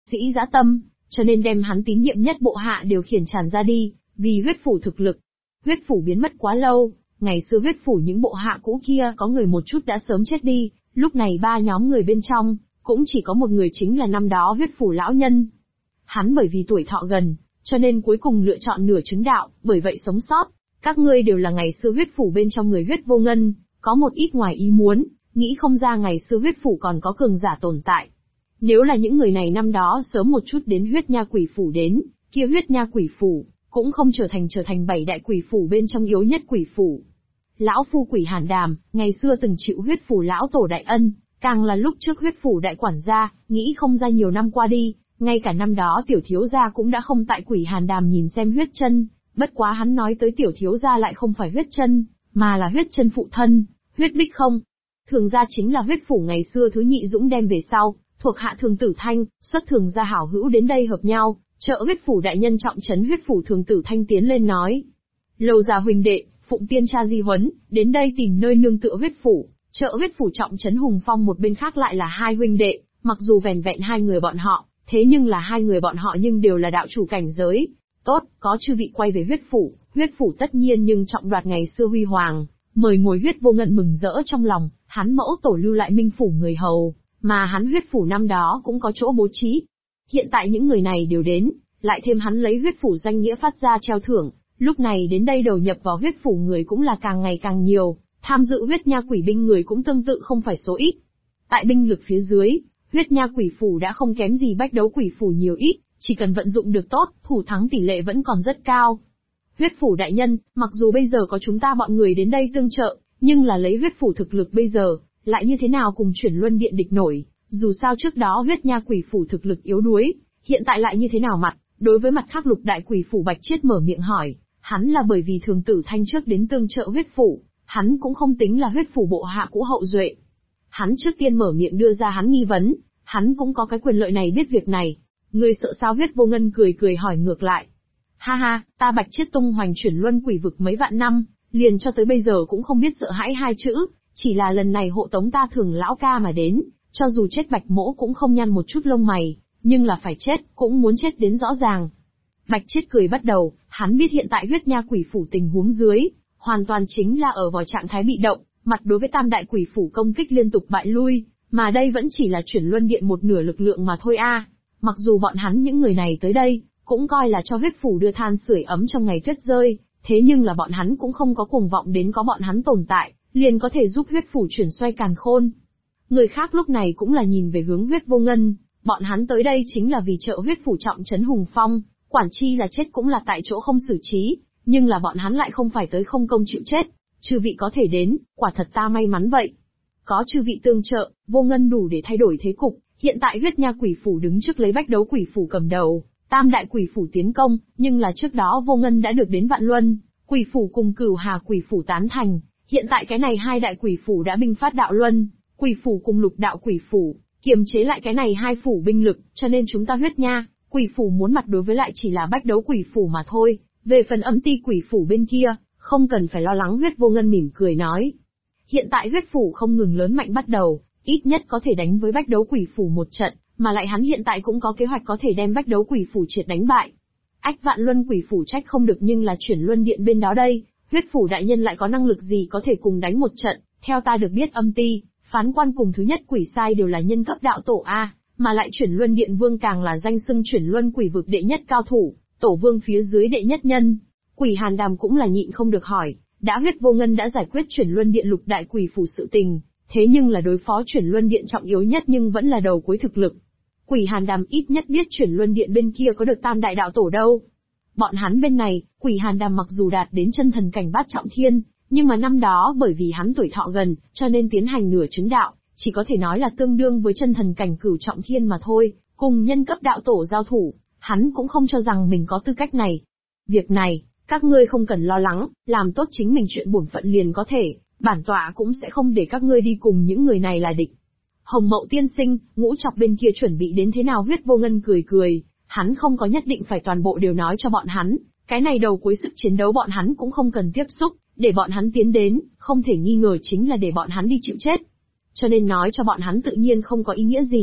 sĩ dã tâm, cho nên đem hắn tín nhiệm nhất bộ hạ điều khiển tràn ra đi, vì huyết phủ thực lực. Huyết phủ biến mất quá lâu, ngày xưa huyết phủ những bộ hạ cũ kia có người một chút đã sớm chết đi, lúc này ba nhóm người bên trong, cũng chỉ có một người chính là năm đó huyết phủ lão nhân. Hắn bởi vì tuổi thọ gần, cho nên cuối cùng lựa chọn nửa chứng đạo, bởi vậy sống sót. Các ngươi đều là ngày xưa huyết phủ bên trong người huyết vô ngân, có một ít ngoài ý muốn, nghĩ không ra ngày xưa huyết phủ còn có cường giả tồn tại. Nếu là những người này năm đó sớm một chút đến huyết nha quỷ phủ đến, kia huyết nha quỷ phủ, cũng không trở thành 7 đại quỷ phủ bên trong yếu nhất quỷ phủ. Lão phu quỷ Hàn Đàm, ngày xưa từng chịu huyết phủ lão tổ đại ân, càng là lúc trước huyết phủ đại quản gia, nghĩ không ra nhiều năm qua đi, ngay cả năm đó tiểu thiếu gia cũng đã không tại quỷ Hàn Đàm nhìn xem huyết chân, bất quá hắn nói tới tiểu thiếu gia lại không phải huyết chân, mà là huyết chân phụ thân, huyết bích không. Thường gia chính là huyết phủ ngày xưa thứ nhị dũng đem về sau, thuộc hạ Thường Tử Thanh, xuất thường gia hảo hữu đến đây hợp nhau, trợ huyết phủ đại nhân trọng trấn huyết phủ. Thường Tử Thanh tiến lên nói: Lâu già huynh đệ, phụng tiên cha di huấn, đến đây tìm nơi nương tựa huyết phủ, trợ huyết phủ trọng trấn hùng phong. Một bên khác lại là hai huynh đệ, mặc dù vẻn vẹn hai người bọn họ, thế nhưng là hai người bọn họ nhưng đều là đạo chủ cảnh giới. Tốt, có chư vị quay về huyết phủ tất nhiên nhưng trọng đoạt ngày xưa huy hoàng, mời ngồi. Huyết vô ngân mừng rỡ trong lòng, hắn mẫu tổ lưu lại minh phủ người hầu, mà hắn huyết phủ năm đó cũng có chỗ bố trí. Hiện tại những người này đều đến, lại thêm hắn lấy huyết phủ danh nghĩa phát ra treo thưởng, lúc này đến đây đầu nhập vào huyết phủ người cũng là càng ngày càng nhiều, tham dự huyết nha quỷ binh người cũng tương tự không phải số ít. Tại binh lực phía dưới, huyết nha quỷ phủ đã không kém gì bách đấu quỷ phủ nhiều ít, chỉ cần vận dụng được tốt, thủ thắng tỷ lệ vẫn còn rất cao. Huyết phủ đại nhân, mặc dù bây giờ có chúng ta bọn người đến đây tương trợ, nhưng là lấy huyết phủ thực lực bây giờ, lại như thế nào cùng chuyển luân điện địch nổi, dù sao trước đó huyết nha quỷ phủ thực lực yếu đuối, hiện tại lại như thế nào mặt. Đối với mặt khác lục đại quỷ phủ Bạch Chiết mở miệng hỏi, hắn là bởi vì Thường Tử Thanh trước đến tương trợ huyết phủ, hắn cũng không tính là huyết phủ bộ hạ cũ hậu duệ. Hắn trước tiên mở miệng đưa ra hắn nghi vấn, hắn cũng có cái quyền lợi này biết việc này. Ngươi sợ sao? Huyết vô ngân cười cười hỏi ngược lại. Ha ha, ta Bạch Chiết tung hoành chuyển luân quỷ vực mấy vạn năm, liền cho tới bây giờ cũng không biết sợ hãi hai chữ, chỉ là lần này hộ tống ta Thường lão ca mà đến, cho dù chết Bạch mỗ cũng không nhăn một chút lông mày, nhưng là phải chết, cũng muốn chết đến rõ ràng. Bạch Chiết cười bắt đầu, hắn biết hiện tại huyết nha quỷ phủ tình huống dưới, hoàn toàn chính là ở vào trạng thái bị động, mặt đối với tam đại quỷ phủ công kích liên tục bại lui, mà đây vẫn chỉ là chuyển luân điện một nửa lực lượng mà thôi a. Mặc dù bọn hắn những người này tới đây, cũng coi là cho huyết phủ đưa than sưởi ấm trong ngày tuyết rơi, thế nhưng là bọn hắn cũng không có cuồng vọng đến có bọn hắn tồn tại, liền có thể giúp huyết phủ chuyển xoay càn khôn. Người khác lúc này cũng là nhìn về hướng huyết vô ngân, bọn hắn tới đây chính là vì trợ huyết phủ trọng trấn hùng phong, quản chi là chết cũng là tại chỗ không xử trí, nhưng là bọn hắn lại không phải tới không công chịu chết. Chư vị có thể đến, quả thật ta may mắn vậy. Có chư vị tương trợ, vô ngân đủ để thay đổi thế cục. Hiện tại huyết nha quỷ phủ đứng trước lấy bách đấu quỷ phủ cầm đầu, tam đại quỷ phủ tiến công, nhưng là trước đó vô ngân đã được đến vạn luân quỷ phủ cùng cửu hà quỷ phủ tán thành. Hiện tại cái này hai đại quỷ phủ đã binh phát đạo luân quỷ phủ cùng lục đạo quỷ phủ, kiềm chế lại cái này hai phủ binh lực, cho nên chúng ta huyết nha quỷ phủ muốn mặt đối với lại chỉ là bách đấu quỷ phủ mà thôi. Về phần âm ti quỷ phủ bên kia, không cần phải lo lắng. Huyết vô ngân mỉm cười nói. Hiện tại huyết phủ không ngừng lớn mạnh bắt đầu, ít nhất có thể đánh với bách đấu quỷ phủ một trận, mà lại hắn hiện tại cũng có kế hoạch có thể đem bách đấu quỷ phủ triệt đánh bại. Ách vạn luân quỷ phủ trách không được, nhưng là chuyển luân điện bên đó đây, huyết phủ đại nhân lại có năng lực gì có thể cùng đánh một trận? Theo ta được biết âm ti, phán quan cùng thứ nhất quỷ sai đều là nhân cấp đạo tổ A, mà lại chuyển luân điện vương càng là danh xưng chuyển luân quỷ vực đệ nhất cao thủ, tổ vương phía dưới đệ nhất nhân. Quỷ Hàn Đàm cũng là nhịn không được hỏi, đã huyết vô ngân đã giải quyết chuyển luân điện lục đại quỷ phủ sự tình, thế nhưng là đối phó chuyển luân điện trọng yếu nhất nhưng vẫn là đầu cuối thực lực. Quỷ Hàn Đàm ít nhất biết chuyển luân điện bên kia có được tam đại đạo tổ đâu. Bọn hắn bên này, Quỷ Hàn Đàm mặc dù đạt đến chân thần cảnh bát trọng thiên, nhưng mà năm đó bởi vì hắn tuổi thọ gần, cho nên tiến hành nửa chứng đạo, chỉ có thể nói là tương đương với chân thần cảnh cửu trọng thiên mà thôi, cùng nhân cấp đạo tổ giao thủ, hắn cũng không cho rằng mình có tư cách này. Việc này, các ngươi không cần lo lắng, làm tốt chính mình chuyện bổn phận liền có thể, bản tọa cũng sẽ không để các ngươi đi cùng những người này là địch. Hồng Mậu tiên sinh, ngũ trọc bên kia chuẩn bị đến thế nào? Huyết vô ngân cười cười, hắn không có nhất định phải toàn bộ đều nói cho bọn hắn, cái này đầu cuối sức chiến đấu bọn hắn cũng không cần tiếp xúc, để bọn hắn tiến đến, không thể nghi ngờ chính là để bọn hắn đi chịu chết. Cho nên nói cho bọn hắn tự nhiên không có ý nghĩa gì.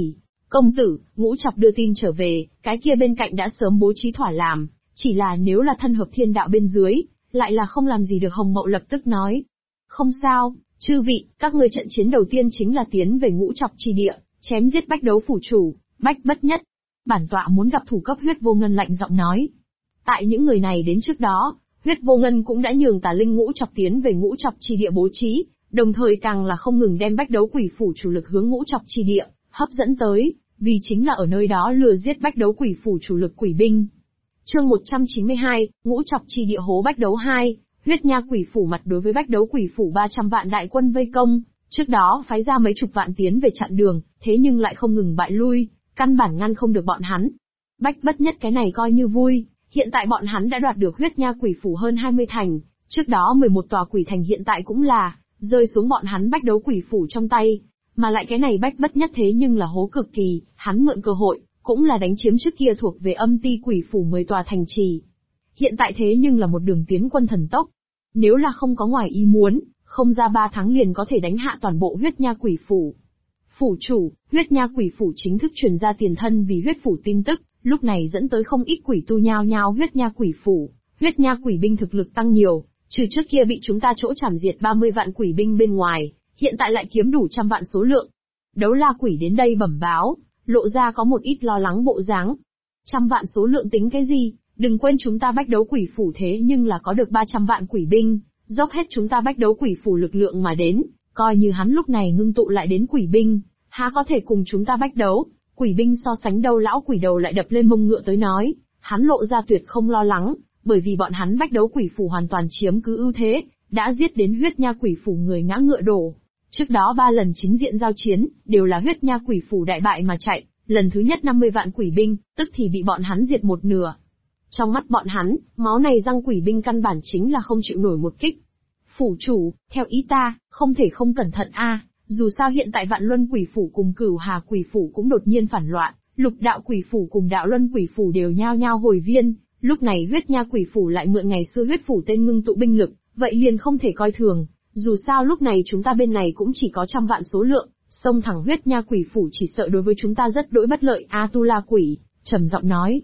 Công tử, Ngũ Chọc đưa tin trở về, cái kia bên cạnh đã sớm bố trí thỏa làm, chỉ là nếu là thân hợp thiên đạo bên dưới, lại là không làm gì được. Hồng Mậu lập tức nói. Không sao, chư vị, các ngươi trận chiến đầu tiên chính là tiến về Ngũ Chọc chi địa, chém giết Bách Đấu phủ chủ, Bách Bất Nhất. Bản tọa muốn gặp thủ cấp. Huyết Vô Ngân lạnh giọng nói. Tại những người này đến trước đó, Huyết Vô Ngân cũng đã nhường Tà Linh Ngũ Chọc tiến về Ngũ Chọc chi địa bố trí, đồng thời càng là không ngừng đem Bách Đấu quỷ phủ chủ lực hướng Ngũ Chọc chi địa hấp dẫn tới, vì chính là ở nơi đó lừa giết Bách Đấu quỷ phủ chủ lực quỷ binh. Chương 192, Ngũ Chọc chi địa hố Bách Đấu 2, Huyết Nha quỷ phủ mặt đối với Bách Đấu quỷ phủ 300 vạn đại quân vây công, trước đó phái ra mấy chục vạn tiến về chặn đường, thế nhưng lại không ngừng bại lui, căn bản ngăn không được bọn hắn. Bách Bất Nhất cái này coi như vui, hiện tại bọn hắn đã đoạt được Huyết Nha quỷ phủ hơn 20 thành, trước đó 11 tòa quỷ thành hiện tại cũng là rơi xuống bọn hắn Bách Đấu quỷ phủ trong tay, mà lại cái này Bách Bất Nhất thế nhưng là hố cực kỳ, hắn mượn cơ hội, cũng là đánh chiếm trước kia thuộc về Âm Ti quỷ phủ 10 tòa thành trì. Hiện tại thế nhưng là một đường tiến quân thần tốc. Nếu là không có ngoài ý muốn, không ra 3 tháng liền có thể đánh hạ toàn bộ Huyết Nha quỷ phủ. Phủ chủ, Huyết Nha quỷ phủ chính thức truyền ra tiền thân vì huyết phủ tin tức, lúc này dẫn tới không ít quỷ tu nhao nhao Huyết Nha quỷ phủ. Huyết Nha quỷ binh thực lực tăng nhiều, trừ trước kia bị chúng ta chỗ chảm diệt 30 vạn quỷ binh bên ngoài, hiện tại lại kiếm đủ trăm vạn số lượng. Đấu La quỷ đến đây bẩm báo, lộ ra có một ít lo lắng bộ dáng. Trăm vạn số lượng tính cái gì, đừng quên chúng ta Bách Đấu quỷ phủ thế nhưng là có được 300 vạn quỷ binh, dốc hết chúng ta Bách Đấu quỷ phủ lực lượng mà đến, coi như hắn lúc này ngưng tụ lại đến quỷ binh, há có thể cùng chúng ta Bách Đấu quỷ binh so sánh đâu. Lão quỷ đầu lại đập lên mông ngựa tới nói, hắn lộ ra tuyệt không lo lắng, bởi vì bọn hắn Bách Đấu quỷ phủ hoàn toàn chiếm cứ ưu thế, đã giết đến Huyết Nha quỷ phủ người ngã ngựa đổ. Trước đó 3 lần chính diện giao chiến, đều là Huyết Nha quỷ phủ đại bại mà chạy, lần thứ nhất 50 vạn quỷ binh, tức thì bị bọn hắn diệt một nửa. Trong mắt bọn hắn, máu này răng quỷ binh căn bản chính là không chịu nổi một kích. Phủ chủ, theo ý ta, không thể không cẩn thận a. Dù sao hiện tại Vạn Luân quỷ phủ cùng Cửu Hà quỷ phủ cũng đột nhiên phản loạn, Lục Đạo quỷ phủ cùng Đạo Luân quỷ phủ đều nhao nhao hồi viên, lúc này Huyết Nha quỷ phủ lại mượn ngày xưa huyết phủ tên ngưng tụ binh lực, vậy liền không thể coi thường. Dù sao lúc này chúng ta bên này cũng chỉ có trăm vạn số lượng, xông thẳng Huyết Nha quỷ phủ chỉ sợ đối với chúng ta rất đối bất lợi. A Tu La quỷ trầm giọng nói.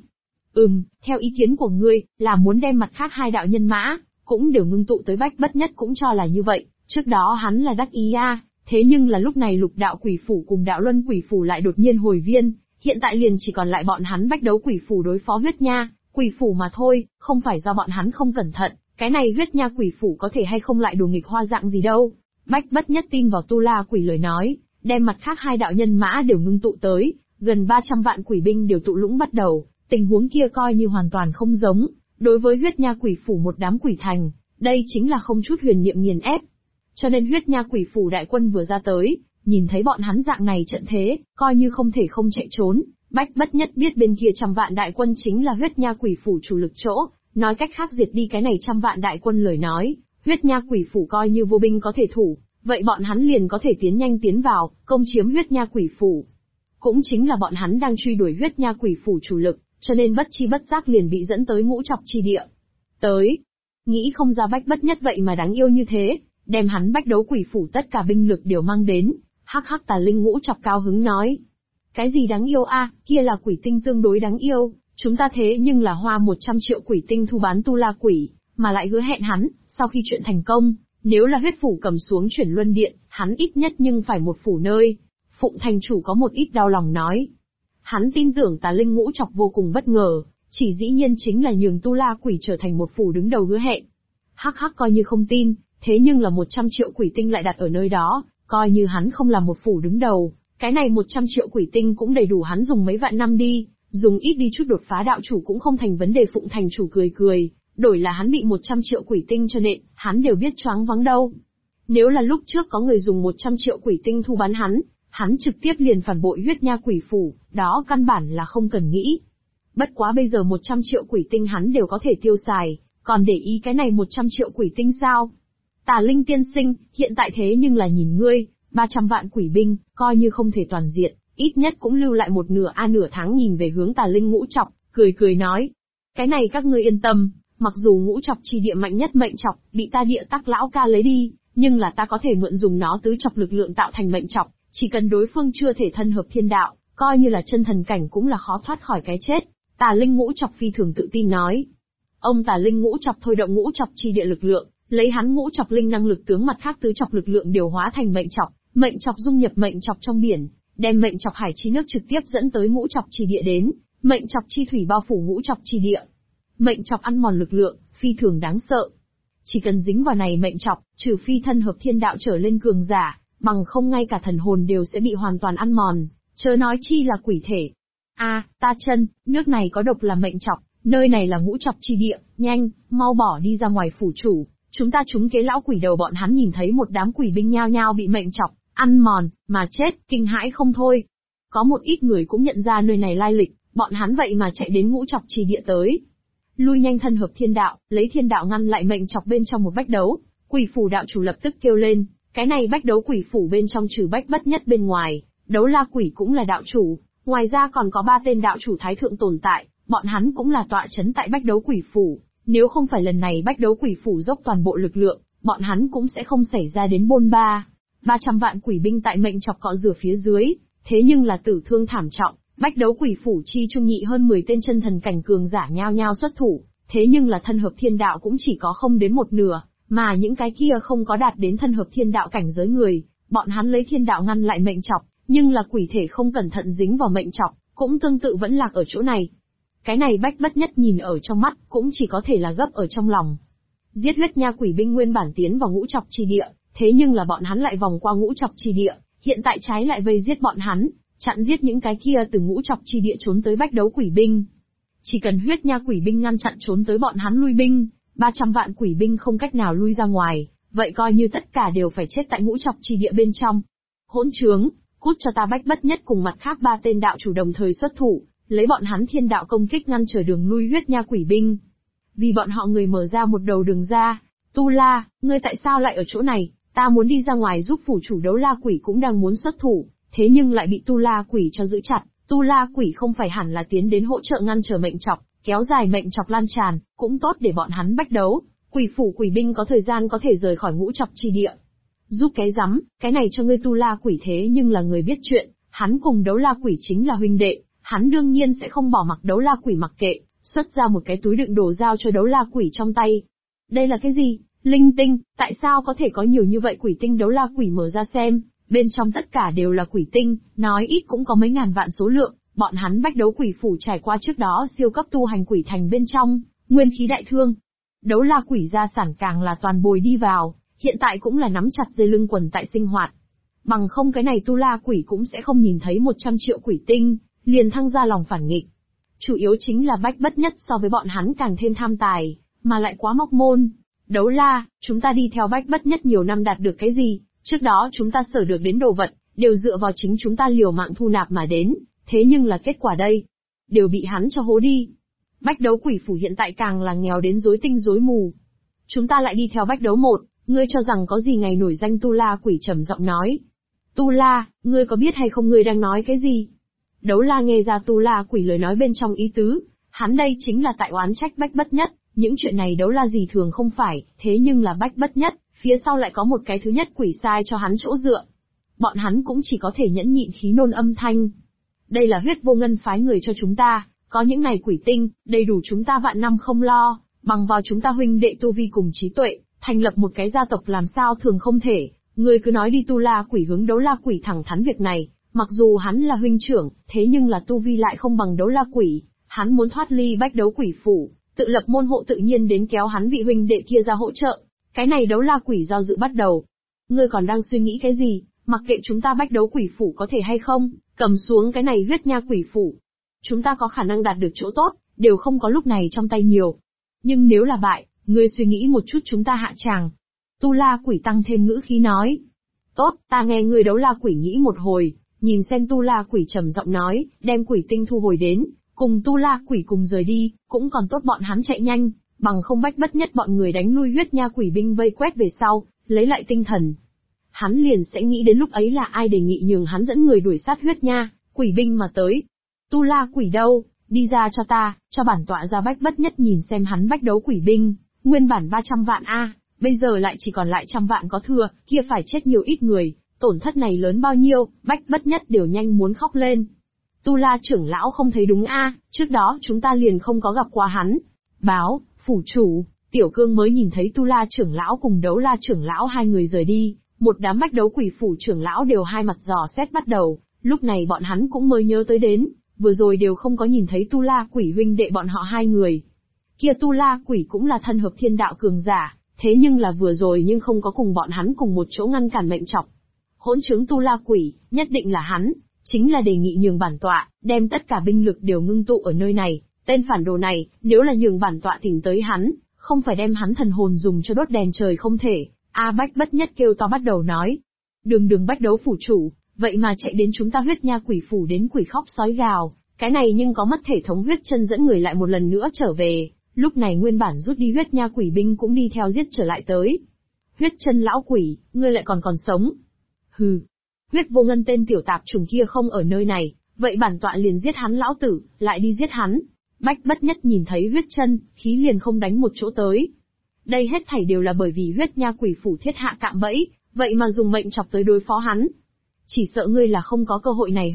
Theo ý kiến của ngươi, là muốn đem mặt khác 2 đạo nhân mã, cũng đều ngưng tụ tới Bách Bất Nhất cũng cho là như vậy, trước đó hắn là đắc ý a, thế nhưng là lúc này Lục Đạo quỷ phủ cùng Đạo Luân quỷ phủ lại đột nhiên hồi viên, hiện tại liền chỉ còn lại bọn hắn Bách Đấu quỷ phủ đối phó Huyết Nha quỷ phủ mà thôi, không phải do bọn hắn không cẩn thận, cái này Huyết Nha quỷ phủ có thể hay không lại đồ nghịch hoa dạng gì đâu. Bách Bất Nhất tin vào Tu La quỷ lời nói, đem mặt khác 2 đạo nhân mã đều ngưng tụ tới, gần 300 vạn quỷ binh đều tụ lũng bắt đầu. Tình huống kia coi như hoàn toàn không giống, đối với Huyết Nha quỷ phủ một đám quỷ thành, đây chính là không chút huyền niệm nghiền ép. Cho nên Huyết Nha quỷ phủ đại quân vừa ra tới, nhìn thấy bọn hắn dạng này trận thế, coi như không thể không chạy trốn. Bách Bất Nhất biết bên kia trăm vạn đại quân chính là Huyết Nha quỷ phủ chủ lực chỗ, nói cách khác diệt đi cái này trăm vạn đại quân lời nói, Huyết Nha quỷ phủ coi như vô binh có thể thủ, vậy bọn hắn liền có thể tiến nhanh tiến vào, công chiếm Huyết Nha quỷ phủ. Cũng chính là bọn hắn đang truy đuổi Huyết Nha quỷ phủ chủ lực, cho nên bất chi bất giác liền bị dẫn tới Ngũ Chọc chi địa. Nghĩ không ra Bách Bất Nhất vậy mà đáng yêu như thế, đem hắn Bách Đấu quỷ phủ tất cả binh lực đều mang đến. Hắc hắc. Tà Linh Ngũ Chọc cao hứng nói. Cái gì đáng yêu a, kia là quỷ tinh tương đối đáng yêu, chúng ta thế nhưng là hoa 100 triệu quỷ tinh thu bán Tu La quỷ, mà lại hứa hẹn hắn, sau khi chuyện thành công, nếu là huyết phủ cầm xuống chuyển luân điện, hắn ít nhất nhưng phải một phủ nơi. Phụng thành chủ có một ít đau lòng nói. Hắn tin tưởng Tà Linh Ngũ Chọc vô cùng bất ngờ, chỉ dĩ nhiên chính là nhường Tu La quỷ trở thành một phủ đứng đầu hứa hẹn. Hắc hắc, coi như không tin, thế nhưng là 100 triệu quỷ tinh lại đặt ở nơi đó, coi như hắn không làm một phủ đứng đầu, cái này 100 triệu quỷ tinh cũng đầy đủ hắn dùng mấy vạn năm đi, dùng ít đi chút đột phá đạo chủ cũng không thành vấn đề. Phụng thành chủ cười cười, đổi là hắn bị 100 triệu quỷ tinh cho nện, hắn đều biết choáng váng đâu. Nếu là lúc trước có người dùng 100 triệu quỷ tinh thu bán hắn trực tiếp liền phản bội Huyết Nha quỷ phủ, đó căn bản là không cần nghĩ. Bất quá bây giờ 100 triệu quỷ tinh hắn đều có thể tiêu xài, còn để ý cái này 100 triệu quỷ tinh sao? Tà Linh tiên sinh, hiện tại thế nhưng là nhìn ngươi, 300 vạn quỷ binh, coi như không thể toàn diện, ít nhất cũng lưu lại một nửa nửa tháng. Nhìn về hướng Tà Linh Ngũ Chọc, cười nói. Cái này các ngươi yên tâm, mặc dù Ngũ Chọc chi địa mạnh nhất mệnh chọc, bị ta địa tắc lão ca lấy đi, nhưng là ta có thể mượn dùng nó tứ chọc lực lượng tạo thành mệnh chọc, chỉ cần đối phương chưa thể thân hợp thiên đạo, coi như là chân thần cảnh cũng là khó thoát khỏi cái chết. Tà Linh Ngũ Chọc phi thường tự tin nói. Ông Tà Linh Ngũ Chọc thôi động Ngũ Chọc chi địa lực lượng, lấy hắn Ngũ Chọc linh năng lực tướng mặt khác tứ chọc lực lượng điều hóa thành mệnh chọc dung nhập mệnh chọc trong biển, đem mệnh chọc hải chi nước trực tiếp dẫn tới Ngũ Chọc chi địa đến, mệnh chọc chi thủy bao phủ Ngũ Chọc chi địa. Mệnh chọc ăn mòn lực lượng, phi thường đáng sợ. Chỉ cần dính vào này mệnh chọc, trừ phi thân hợp thiên đạo trở lên cường giả, bằng không ngay cả thần hồn đều sẽ bị hoàn toàn ăn mòn, chớ nói chi là quỷ thể. Ta chân, nước này có độc là mệnh chọc, nơi này là Ngũ Chọc chi địa, nhanh, mau bỏ đi ra ngoài phủ chủ, chúng ta trúng kế lão quỷ đầu. Bọn hắn nhìn thấy một đám quỷ binh nhao nhao bị mệnh chọc ăn mòn mà chết, kinh hãi không thôi. Có một ít người cũng nhận ra nơi này lai lịch, bọn hắn vậy mà chạy đến Ngũ Chọc chi địa tới. Lui nhanh thân hợp thiên đạo, lấy thiên đạo ngăn lại mệnh chọc bên trong một bách đấu. Quỷ phủ đạo chủ lập tức kêu lên, cái này bách đấu quỷ phủ bên trong trừ Bách Bất Nhất bên ngoài, Đấu La Quỷ cũng là đạo chủ, ngoài ra còn có 3 tên đạo chủ thái thượng tồn tại, bọn hắn cũng là tọa chấn tại bách đấu quỷ phủ. Nếu không phải lần này bách đấu quỷ phủ dốc toàn bộ lực lượng, bọn hắn cũng sẽ không xảy ra đến bôn ba. 300 vạn quỷ binh tại mệnh chọc cọ rửa phía dưới, thế nhưng là tử thương thảm trọng. Bách đấu quỷ phủ chi trung nhị hơn 10 tên chân thần cảnh cường giả nhao nhao xuất thủ, thế nhưng là thân hợp thiên đạo cũng chỉ có không đến một nửa, mà những cái kia không có đạt đến thân hợp thiên đạo cảnh giới người, bọn hắn lấy thiên đạo ngăn lại mệnh chọc, nhưng là quỷ thể không cẩn thận dính vào mệnh chọc, cũng tương tự vẫn lạc ở chỗ này. Cái này Bách Bất Nhất nhìn ở trong mắt, cũng chỉ có thể là gấp ở trong lòng. Giết huyết nha quỷ binh nguyên bản tiến vào Ngũ Chọc chi địa, thế nhưng là bọn hắn lại vòng qua Ngũ Chọc chi địa, hiện tại trái lại vây giết bọn hắn, chặn giết những cái kia từ Ngũ Chọc chi địa trốn tới bách đấu quỷ binh. Chỉ cần huyết nha quỷ binh ngăn chặn trốn tới bọn hắn lui binh, 300 vạn quỷ binh không cách nào lui ra ngoài, vậy coi như tất cả đều phải chết tại Ngũ Chọc chi địa bên trong. Hỗn trướng, cút cho ta. Bách Bất Nhất cùng mặt khác 3 tên đạo chủ đồng thời xuất thủ, lấy bọn hắn thiên đạo công kích ngăn trở đường lui huyết nha quỷ binh. Vì bọn họ người mở ra một đầu đường ra. Tu La, ngươi tại sao lại ở chỗ này? Ta muốn đi ra ngoài giúp phủ chủ. Đấu La Quỷ cũng đang muốn xuất thủ, thế nhưng lại bị Tu La Quỷ cho giữ chặt. Tu La Quỷ không phải hẳn là tiến đến hỗ trợ ngăn trở mệnh chọc, kéo dài mệnh chọc lan tràn, cũng tốt để bọn hắn bách đấu. Quỷ phủ quỷ binh có thời gian có thể rời khỏi Ngũ Chọc chi địa. Giúp cái rắm, cái này cho ngươi. Tu La Quỷ thế nhưng là người biết chuyện, hắn cùng Đấu La Quỷ chính là huynh đệ, hắn đương nhiên sẽ không bỏ mặc Đấu La Quỷ mặc kệ, xuất ra một cái túi đựng đồ giao cho Đấu La Quỷ trong tay. Đây là cái gì? Linh tinh, tại sao có thể có nhiều như vậy quỷ tinh? Đấu La Quỷ mở ra xem, bên trong tất cả đều là quỷ tinh, nói ít cũng có mấy ngàn vạn số lượng. Bọn hắn bách đấu quỷ phủ trải qua trước đó siêu cấp tu hành quỷ thành bên trong, nguyên khí đại thương. Đấu La Quỷ gia sản càng là toàn bồi đi vào, hiện tại cũng là nắm chặt dây lưng quần tại sinh hoạt. Bằng không cái này Tu La Quỷ cũng sẽ không nhìn thấy 100 triệu quỷ tinh, liền thăng ra lòng phản nghịch. Chủ yếu chính là Bách Bất Nhất so với bọn hắn càng thêm tham tài, mà lại quá móc môn. Đấu La, chúng ta đi theo Bách Bất Nhất nhiều năm đạt được cái gì? Trước đó chúng ta sở được đến đồ vật, đều dựa vào chính chúng ta liều mạng thu nạp mà đến, thế nhưng là kết quả đây, đều bị hắn cho hố đi. Bách đấu quỷ phủ hiện tại càng là nghèo đến rối tinh rối mù. Chúng ta lại đi theo bách đấu một, ngươi cho rằng có gì ngày nổi danh? Tu La Quỷ trầm giọng nói. Tu La, ngươi có biết hay không ngươi đang nói cái gì? Đấu La nghe ra Tu La Quỷ lời nói bên trong ý tứ, hắn đây chính là tại oán trách Bách Bất Nhất, những chuyện này Đấu La gì thường không phải, thế nhưng là Bách Bất Nhất, phía sau lại có một cái thứ nhất quỷ sai cho hắn chỗ dựa. Bọn hắn cũng chỉ có thể nhẫn nhịn khí nôn âm thanh. Đây là huyết vô ngân phái người cho chúng ta, có những này quỷ tinh, đầy đủ chúng ta vạn năm không lo, bằng vào chúng ta huynh đệ tu vi cùng trí tuệ, thành lập một cái gia tộc làm sao thường không thể. Ngươi cứ nói đi. Tu La Quỷ hướng Đấu La Quỷ thẳng thắn việc này, mặc dù hắn là huynh trưởng, thế nhưng là tu vi lại không bằng Đấu La Quỷ, hắn muốn thoát ly bách đấu quỷ phủ, tự lập môn hộ tự nhiên đến kéo hắn vị huynh đệ kia ra hỗ trợ. Cái này Đấu La Quỷ do dự bắt đầu. Ngươi còn đang suy nghĩ cái gì? Mặc kệ chúng ta bách đấu quỷ phủ có thể hay không, cầm xuống cái này huyết nha quỷ phủ. Chúng ta có khả năng đạt được chỗ tốt, đều không có lúc này trong tay nhiều. Nhưng nếu là bại, ngươi suy nghĩ một chút chúng ta hạ tràng. Tu La Quỷ tăng thêm ngữ khí nói. Tốt, ta nghe ngươi. Đấu La Quỷ nghĩ một hồi, nhìn xem Tu La Quỷ trầm giọng nói, đem quỷ tinh thu hồi đến, cùng Tu La Quỷ cùng rời đi, cũng còn tốt bọn hắn chạy nhanh, bằng không Bách Bất Nhất bọn người đánh lui huyết nha quỷ binh vây quét về sau, lấy lại tinh thần. Hắn liền sẽ nghĩ đến lúc ấy là ai đề nghị nhường hắn dẫn người đuổi sát huyết nha quỷ binh mà tới. Tu La Quỷ đâu, đi ra cho ta, cho bản tọa ra. Bách Bất Nhất nhìn xem hắn bách đấu quỷ binh, nguyên bản 300 vạn bây giờ lại chỉ còn lại 100 vạn có thừa, kia phải chết nhiều ít người, tổn thất này lớn bao nhiêu, Bách Bất Nhất đều nhanh muốn khóc lên. Tu La trưởng lão không thấy đúng a, trước đó chúng ta liền không có gặp qua hắn. Báo, phủ chủ, Tiểu Cương mới nhìn thấy Tu La trưởng lão cùng Đấu La trưởng lão hai người rời đi, một đám bách đấu quỷ phủ trưởng lão đều hai mặt dò xét bắt đầu, lúc này bọn hắn cũng mới nhớ tới đến, vừa rồi đều không có nhìn thấy Tu La quỷ huynh đệ bọn họ hai người. Kia Tu La quỷ cũng là thân hợp thiên đạo cường giả, thế nhưng là vừa rồi nhưng không có cùng bọn hắn cùng một chỗ ngăn cản mệnh trọc. Hỗn chứng Tu La quỷ, nhất định là hắn, chính là đề nghị nhường bản tọa, đem tất cả binh lực đều ngưng tụ ở nơi này, tên phản đồ này, nếu là nhường bản tọa tìm tới hắn, không phải đem hắn thần hồn dùng cho đốt đèn trời không thể. A Bách Bất Nhất kêu to bắt đầu nói. Đường bách đấu phủ chủ, vậy mà chạy đến chúng ta huyết nha quỷ phủ đến quỷ khóc sói gào, cái này nhưng có mất thể thống huyết chân dẫn người lại một lần nữa trở về, lúc này nguyên bản rút đi huyết nha quỷ binh cũng đi theo giết trở lại tới. Huyết chân lão quỷ, ngươi lại còn sống. Hừ, huyết vô ngân tên tiểu tạp trùng kia không ở nơi này, vậy bản tọa liền giết hắn lão tử, lại đi giết hắn. Bách Bất Nhất nhìn thấy huyết chân, khí liền không đánh một chỗ tới. Đây hết thảy đều là bởi vì huyết nha quỷ phủ thiết hạ cạm bẫy, vậy mà dùng mệnh chọc tới đối phó hắn. Chỉ sợ ngươi là không có cơ hội này.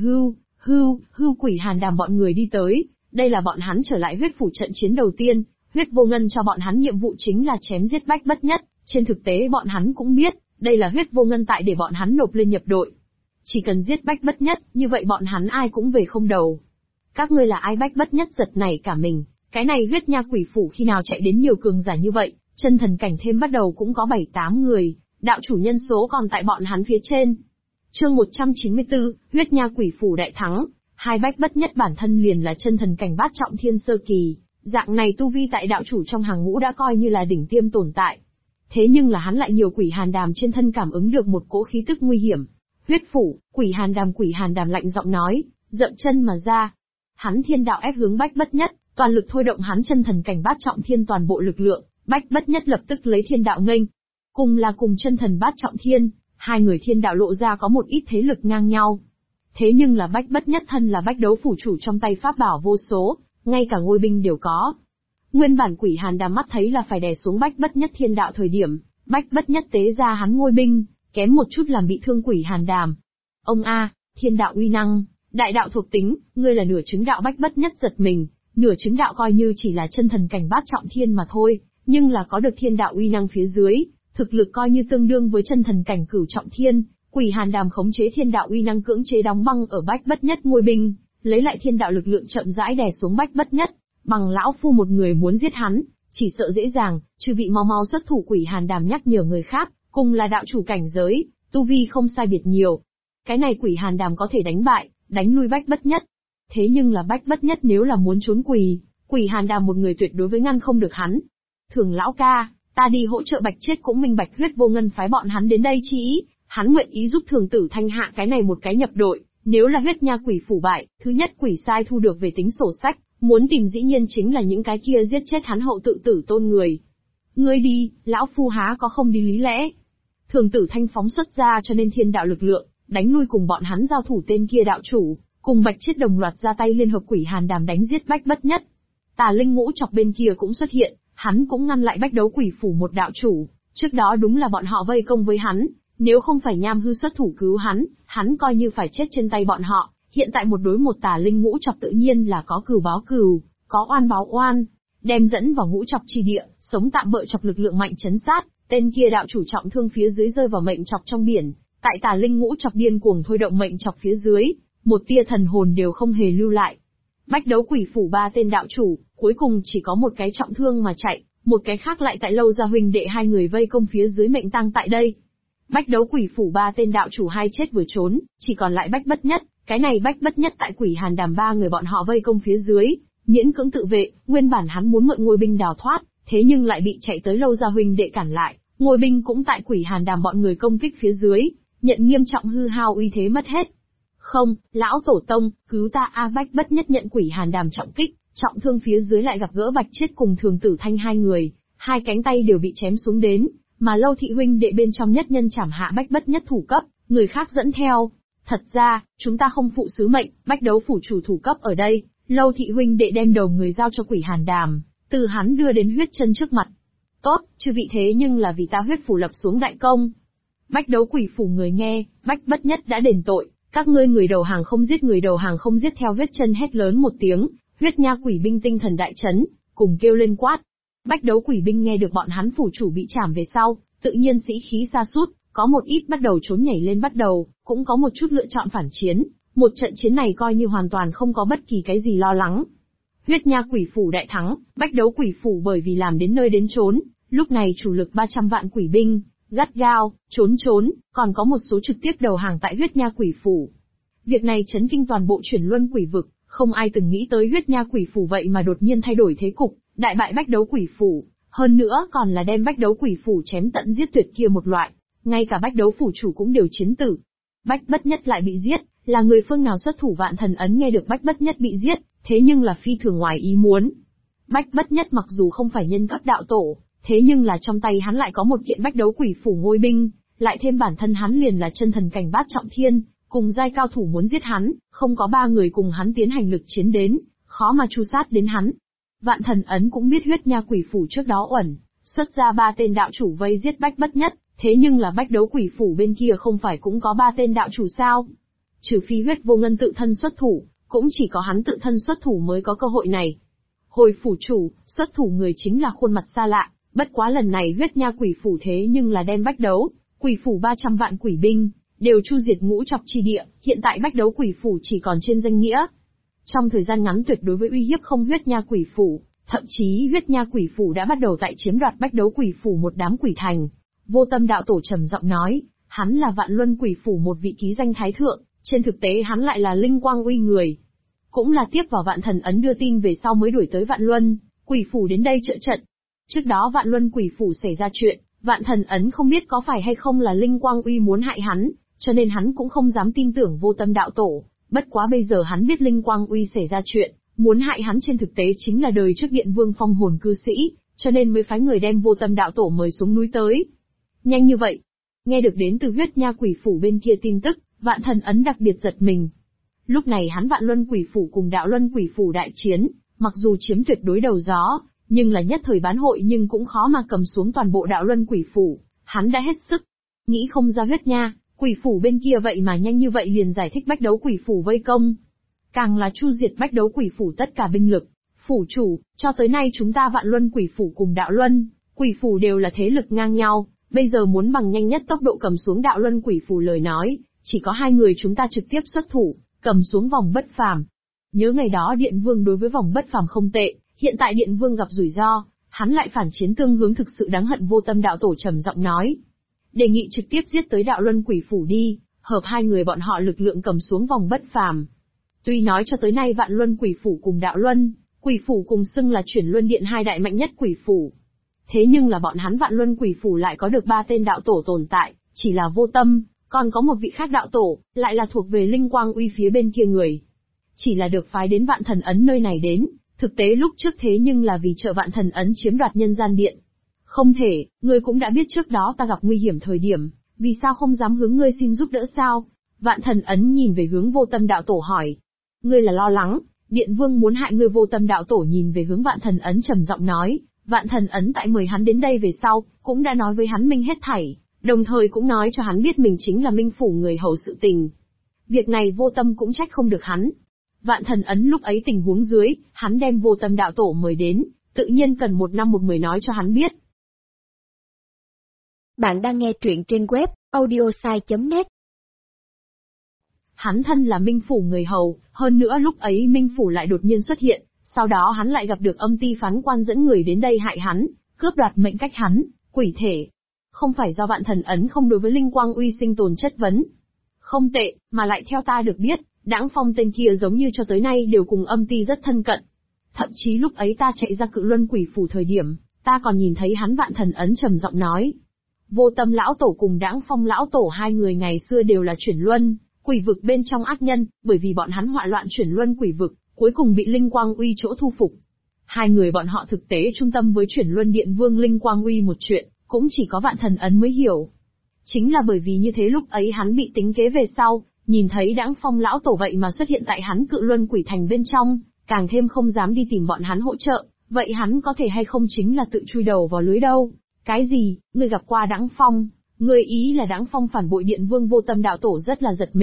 Hưu quỷ hàn đàm bọn người đi tới, đây là bọn hắn trở lại huyết phủ trận chiến đầu tiên, huyết vô ngân cho bọn hắn nhiệm vụ chính là chém giết Bách Bất Nhất, trên thực tế bọn hắn cũng biết, đây là huyết vô ngân tại để bọn hắn nộp lên nhập đội. Chỉ cần giết Bách Bất Nhất, như vậy bọn hắn ai cũng về không đầu. Các ngươi là ai? Bách Bất Nhất giật nảy cả mình, cái này huyết nha quỷ phủ khi nào chạy đến nhiều cường giả như vậy, chân thần cảnh thêm bắt đầu cũng có 7-8 người, đạo chủ nhân số còn tại bọn hắn phía trên. Chương 194, huyết nha quỷ phủ đại thắng, hai Bách Bất Nhất bản thân liền là chân thần cảnh bát trọng thiên sơ kỳ, dạng này tu vi tại đạo chủ trong hàng ngũ đã coi như là đỉnh tiêm tồn tại. Thế nhưng là hắn lại nhiều quỷ hàn đàm trên thân cảm ứng được một cỗ khí tức nguy hiểm. Huyết phủ, quỷ hàn đàm lạnh giọng nói, dậm chân mà ra. Hắn thiên đạo ép hướng Bách Bất Nhất, toàn lực thôi động hắn chân thần cảnh bát trọng thiên toàn bộ lực lượng, Bách Bất Nhất lập tức lấy thiên đạo nghênh. Cùng chân thần bát trọng thiên, hai người thiên đạo lộ ra có một ít thế lực ngang nhau. Thế nhưng là Bách Bất Nhất thân là bách đấu phủ chủ trong tay pháp bảo vô số, ngay cả ngôi binh đều có. Nguyên bản quỷ hàn đàm mắt thấy là phải đè xuống Bách Bất Nhất thiên đạo thời điểm, Bách Bất Nhất tế ra hắn ngôi binh, kém một chút làm bị thương quỷ hàn đàm. Ông a, thiên đạo uy năng, đại đạo thuộc tính, ngươi là nửa chứng đạo. Bách Bất Nhất giật mình, nửa chứng đạo coi như chỉ là chân thần cảnh bát trọng thiên mà thôi, nhưng là có được thiên đạo uy năng phía dưới, thực lực coi như tương đương với chân thần cảnh cửu trọng thiên. Quỷ hàn đàm khống chế thiên đạo uy năng cưỡng chế đóng băng ở Bách Bất Nhất ngôi binh, lấy lại thiên đạo lực lượng chậm rãi đè xuống Bách Bất Nhất. Bằng lão phu một người muốn giết hắn, chỉ sợ dễ dàng, chư vị mau xuất thủ. Quỷ hàn đàm nhắc nhở người khác, cùng là đạo chủ cảnh giới, tu vi không sai biệt nhiều. Cái này quỷ hàn đàm có thể đánh bại, đánh lui Bách Bất Nhất. Thế nhưng là Bách Bất Nhất nếu là muốn trốn quỷ hàn đàm một người tuyệt đối với ngăn không được hắn. Thường lão ca, ta đi hỗ trợ Bạch Chết cũng minh bạch huyết vô ngân phái bọn hắn đến đây chi ý, hắn nguyện ý giúp Thường Tử Thanh hạ cái này một cái nhập đội, nếu là huyết nha quỷ phủ bại, thứ nhất quỷ sai thu được về tính sổ sách, muốn tìm dĩ nhiên chính là những cái kia giết chết hắn hậu tự tử tôn người. Ngươi đi, lão phu há có không đi lý lẽ. Thường Tử Thanh phóng xuất ra cho nên thiên đạo lực lượng, đánh lui cùng bọn hắn giao thủ tên kia đạo chủ, cùng Bạch Chết đồng loạt ra tay liên hợp quỷ hàn đàm đánh giết Bách Bất Nhất. Tà Linh Ngũ Chọc bên kia cũng xuất hiện, hắn cũng ngăn lại bách đấu quỷ phủ một đạo chủ, trước đó đúng là bọn họ vây công với hắn, nếu không phải Nham Hư xuất thủ cứu hắn coi như phải chết trên tay bọn họ, hiện tại một đối một Tà Linh Ngũ Chọc tự nhiên là có cừu báo cừu, có oan báo oan, đem dẫn vào ngũ chọc chi địa, sống tạm bợ chọc lực lượng mạnh chấn sát, tên kia đạo chủ trọng thương phía dưới rơi vào mệnh chọc trong biển, tại Tà Linh Ngũ Chọc điên cuồng thôi động mệnh chọc phía dưới, một tia thần hồn đều không hề lưu lại. Bách đấu quỷ phủ ba tên đạo chủ, cuối cùng chỉ có một cái trọng thương mà chạy, một cái khác lại tại Lâu Gia huynh đệ hai người vây công phía dưới mệnh tang tại đây. Bách đấu quỷ phủ ba tên đạo chủ hai chết vừa trốn, chỉ còn lại Bách Bất Nhất, cái này Bách Bất Nhất tại quỷ hàn đàm ba người bọn họ vây công phía dưới, miễn cưỡng tự vệ, nguyên bản hắn muốn mượn ngôi binh đào thoát, thế nhưng lại bị chạy tới Lâu Gia huynh đệ cản lại, ngôi binh cũng tại quỷ hàn đàm bọn người công kích phía dưới, nhận nghiêm trọng hư hao uy thế mất hết. Không, lão tổ tông, cứu ta a! Bách Bất Nhất nhận quỷ hàn đàm trọng kích, trọng thương phía dưới lại gặp gỡ Bạch Chết cùng Thường Tử Thanh hai người, hai cánh tay đều bị chém xuống đến, mà Lâu thị huynh đệ bên trong nhất nhân chảm hạ Bách Bất Nhất thủ cấp, người khác dẫn theo. Thật ra, chúng ta không phụ sứ mệnh, bách đấu phủ chủ thủ cấp ở đây, Lâu thị huynh đệ đem đầu người giao cho quỷ hàn đàm, từ hắn đưa đến huyết chân trước mặt. Tốt, chư vị thế nhưng là vì ta huyết phủ lập xuống đại công. Bách đấu quỷ phủ người nghe, Bách Bất Nhất đã đền tội, Các ngươi người đầu hàng không giết, người đầu hàng không giết. Theo huyết chân hét lớn một tiếng, huyết nha quỷ binh tinh thần đại chấn, cùng kêu lên quát. Bách đấu quỷ binh nghe được bọn hắn phủ chủ bị trảm về sau, tự nhiên sĩ khí sa sút, có một ít bắt đầu trốn nhảy lên bắt đầu, cũng có một chút lựa chọn phản chiến. Một trận chiến này coi như hoàn toàn không có bất kỳ cái gì lo lắng. Huyết nha quỷ phủ đại thắng, bách đấu quỷ phủ bởi vì làm đến nơi đến chốn, lúc này chủ lực 300 vạn quỷ binh, gắt gao, trốn, còn có một số trực tiếp đầu hàng tại huyết nha quỷ phủ. Việc này chấn kinh toàn bộ chuyển luân quỷ vực, không ai từng nghĩ tới huyết nha quỷ phủ vậy mà đột nhiên thay đổi thế cục, đại bại bách đấu quỷ phủ, hơn nữa còn là đem bách đấu quỷ phủ chém tận giết tuyệt kia một loại, ngay cả bách đấu phủ chủ cũng đều chiến tử. Bách bất nhất lại bị giết, là người phương nào xuất thủ? Vạn Thần Ấn nghe được bách bất nhất bị giết, thế nhưng là phi thường ngoài ý muốn. Bách bất nhất mặc dù không phải nhân cấp đạo tổ, thế nhưng là trong tay hắn lại có một kiện bách đấu quỷ phủ ngôi binh, lại thêm bản thân hắn liền là chân thần cảnh bát trọng thiên, cùng giai cao thủ muốn giết hắn, không có 3 người cùng hắn tiến hành lực chiến đến, khó mà tru sát đến hắn. Vạn Thần Ấn cũng biết huyết nha quỷ phủ trước đó uẩn, xuất ra 3 tên đạo chủ vây giết bách bất nhất, thế nhưng là bách đấu quỷ phủ bên kia không phải cũng có 3 tên đạo chủ sao? Trừ phi huyết vô ngân tự thân xuất thủ, cũng chỉ có hắn tự thân xuất thủ mới có cơ hội này. Hồi phủ chủ, xuất thủ người chính là khuôn mặt xa lạ, bất quá lần này huyết nha quỷ phủ thế nhưng là đem bách đấu, quỷ phủ 300 vạn quỷ binh, đều chu diệt ngũ trọc chi địa, hiện tại bách đấu quỷ phủ chỉ còn trên danh nghĩa. Trong thời gian ngắn tuyệt đối với uy hiếp không huyết nha quỷ phủ, thậm chí huyết nha quỷ phủ đã bắt đầu tại chiếm đoạt bách đấu quỷ phủ một đám quỷ thành. Vô Tâm đạo tổ trầm giọng nói, hắn là Vạn Luân quỷ phủ một vị ký danh thái thượng, trên thực tế hắn lại là Linh Quang Uy người. Cũng là tiếp vào Vạn Thần Ấn đưa tin về sau mới đuổi tới Vạn Luân quỷ phủ đến đây trợ trận. Trước đó Vạn Luân quỷ phủ xảy ra chuyện, Vạn Thần Ấn không biết có phải hay không là Linh Quang Uy muốn hại hắn, cho nên hắn cũng không dám tin tưởng Vô Tâm đạo tổ. Bất quá bây giờ hắn biết Linh Quang Uy xảy ra chuyện, muốn hại hắn trên thực tế chính là đời trước Điện Vương phong hồn cư sĩ, cho nên mới phái người đem Vô Tâm đạo tổ mời xuống núi tới. Nhanh như vậy, nghe được đến từ huyết nha quỷ phủ bên kia tin tức, Vạn Thần Ấn đặc biệt giật mình. Lúc này hắn Vạn Luân quỷ phủ cùng Đạo Luân quỷ phủ đại chiến, mặc dù chiếm tuyệt đối đầu gió, nhưng là nhất thời bán hội nhưng cũng khó mà cầm xuống toàn bộ Đạo Luân quỷ phủ, hắn đã hết sức. Nghĩ không ra huyết nha quỷ phủ bên kia vậy mà nhanh như vậy liền giải thích bách đấu quỷ phủ vây công. Càng là chu diệt bách đấu quỷ phủ tất cả binh lực. Phủ chủ, cho tới nay chúng ta Vạn Luân quỷ phủ cùng Đạo Luân quỷ phủ đều là thế lực ngang nhau, bây giờ muốn bằng nhanh nhất tốc độ cầm xuống Đạo Luân quỷ phủ lời nói, chỉ có 2 người chúng ta trực tiếp xuất thủ, cầm xuống vòng bất phàm. Nhớ ngày đó Điện Vương đối với vòng bất phàm không tệ, hiện tại Điện Vương gặp rủi ro, hắn lại phản chiến tương hướng thực sự đáng hận. Vô Tâm đạo tổ trầm giọng nói. Đề nghị trực tiếp giết tới Đạo Luân quỷ phủ đi, hợp 2 người bọn họ lực lượng cầm xuống vòng bất phàm. Tuy nói cho tới nay Vạn Luân quỷ phủ cùng Đạo Luân quỷ phủ cùng xưng là Chuyển Luân Điện 2 đại mạnh nhất quỷ phủ. Thế nhưng là bọn hắn Vạn Luân quỷ phủ lại có được 3 tên đạo tổ tồn tại, chỉ là Vô Tâm, còn có một vị khác đạo tổ, lại là thuộc về Linh Quang Uy phía bên kia người. Chỉ là được phái đến Vạn Thần Ấn nơi này đến, thực tế lúc trước thế nhưng là vì trợ Vạn Thần Ấn chiếm đoạt nhân gian điện. Không thể, ngươi cũng đã biết trước đó ta gặp nguy hiểm thời điểm, vì sao không dám hướng ngươi xin giúp đỡ sao? Vạn Thần Ấn nhìn về hướng Vô Tâm đạo tổ hỏi. Ngươi là lo lắng, Điện Vương muốn hại ngươi? Vô Tâm đạo tổ nhìn về hướng Vạn Thần Ấn trầm giọng nói. Vạn Thần Ấn tại mời hắn đến đây về sau, cũng đã nói với hắn minh hết thảy, đồng thời cũng nói cho hắn biết mình chính là Minh phủ người hầu sự tình. Việc này Vô Tâm cũng trách không được hắn. Vạn Thần Ấn lúc ấy tình huống dưới, hắn đem Vô Tâm đạo tổ mời đến, tự nhiên cần 1 năm 1 mười nói cho hắn biết. Bạn đang nghe truyện trên web audiosai.net. Hắn thân là Minh phủ người hầu, hơn nữa lúc ấy Minh phủ lại đột nhiên xuất hiện, sau đó hắn lại gặp được âm ty phán quan dẫn người đến đây hại hắn, cướp đoạt mệnh cách hắn, quỷ thể. Không phải do Vạn Thần Ấn không đối với Linh Quang Uy sinh tồn chất vấn. Không tệ, mà lại theo ta được biết, Đãng Phong tên kia giống như cho tới nay đều cùng âm ty rất thân cận. Thậm chí lúc ấy ta chạy ra Cự Luân quỷ phủ thời điểm, ta còn nhìn thấy hắn. Vạn Thần Ấn trầm giọng nói. Vô Tâm lão tổ cùng Đãng Phong lão tổ 2 người ngày xưa đều là Chuyển Luân quỷ vực bên trong ác nhân, bởi vì bọn hắn họa loạn Chuyển Luân quỷ vực, cuối cùng bị Linh Quang Uy chỗ thu phục. 2 người bọn họ thực tế trung tâm với Chuyển Luân Điện Vương Linh Quang Uy một chuyện, cũng chỉ có Vạn Thần Ấn mới hiểu. Chính là bởi vì như thế lúc ấy hắn bị tính kế về sau, nhìn thấy Đãng Phong lão tổ vậy mà xuất hiện tại hắn Cự Luân quỷ thành bên trong, càng thêm không dám đi tìm bọn hắn hỗ trợ, vậy hắn có thể hay không chính là tự chui đầu vào lưới đâu. Cái gì, ngươi gặp qua Đãng Phong? Ngươi ý là Đãng Phong phản bội Điện Vương? Vô Tâm đạo tổ rất là giật mình,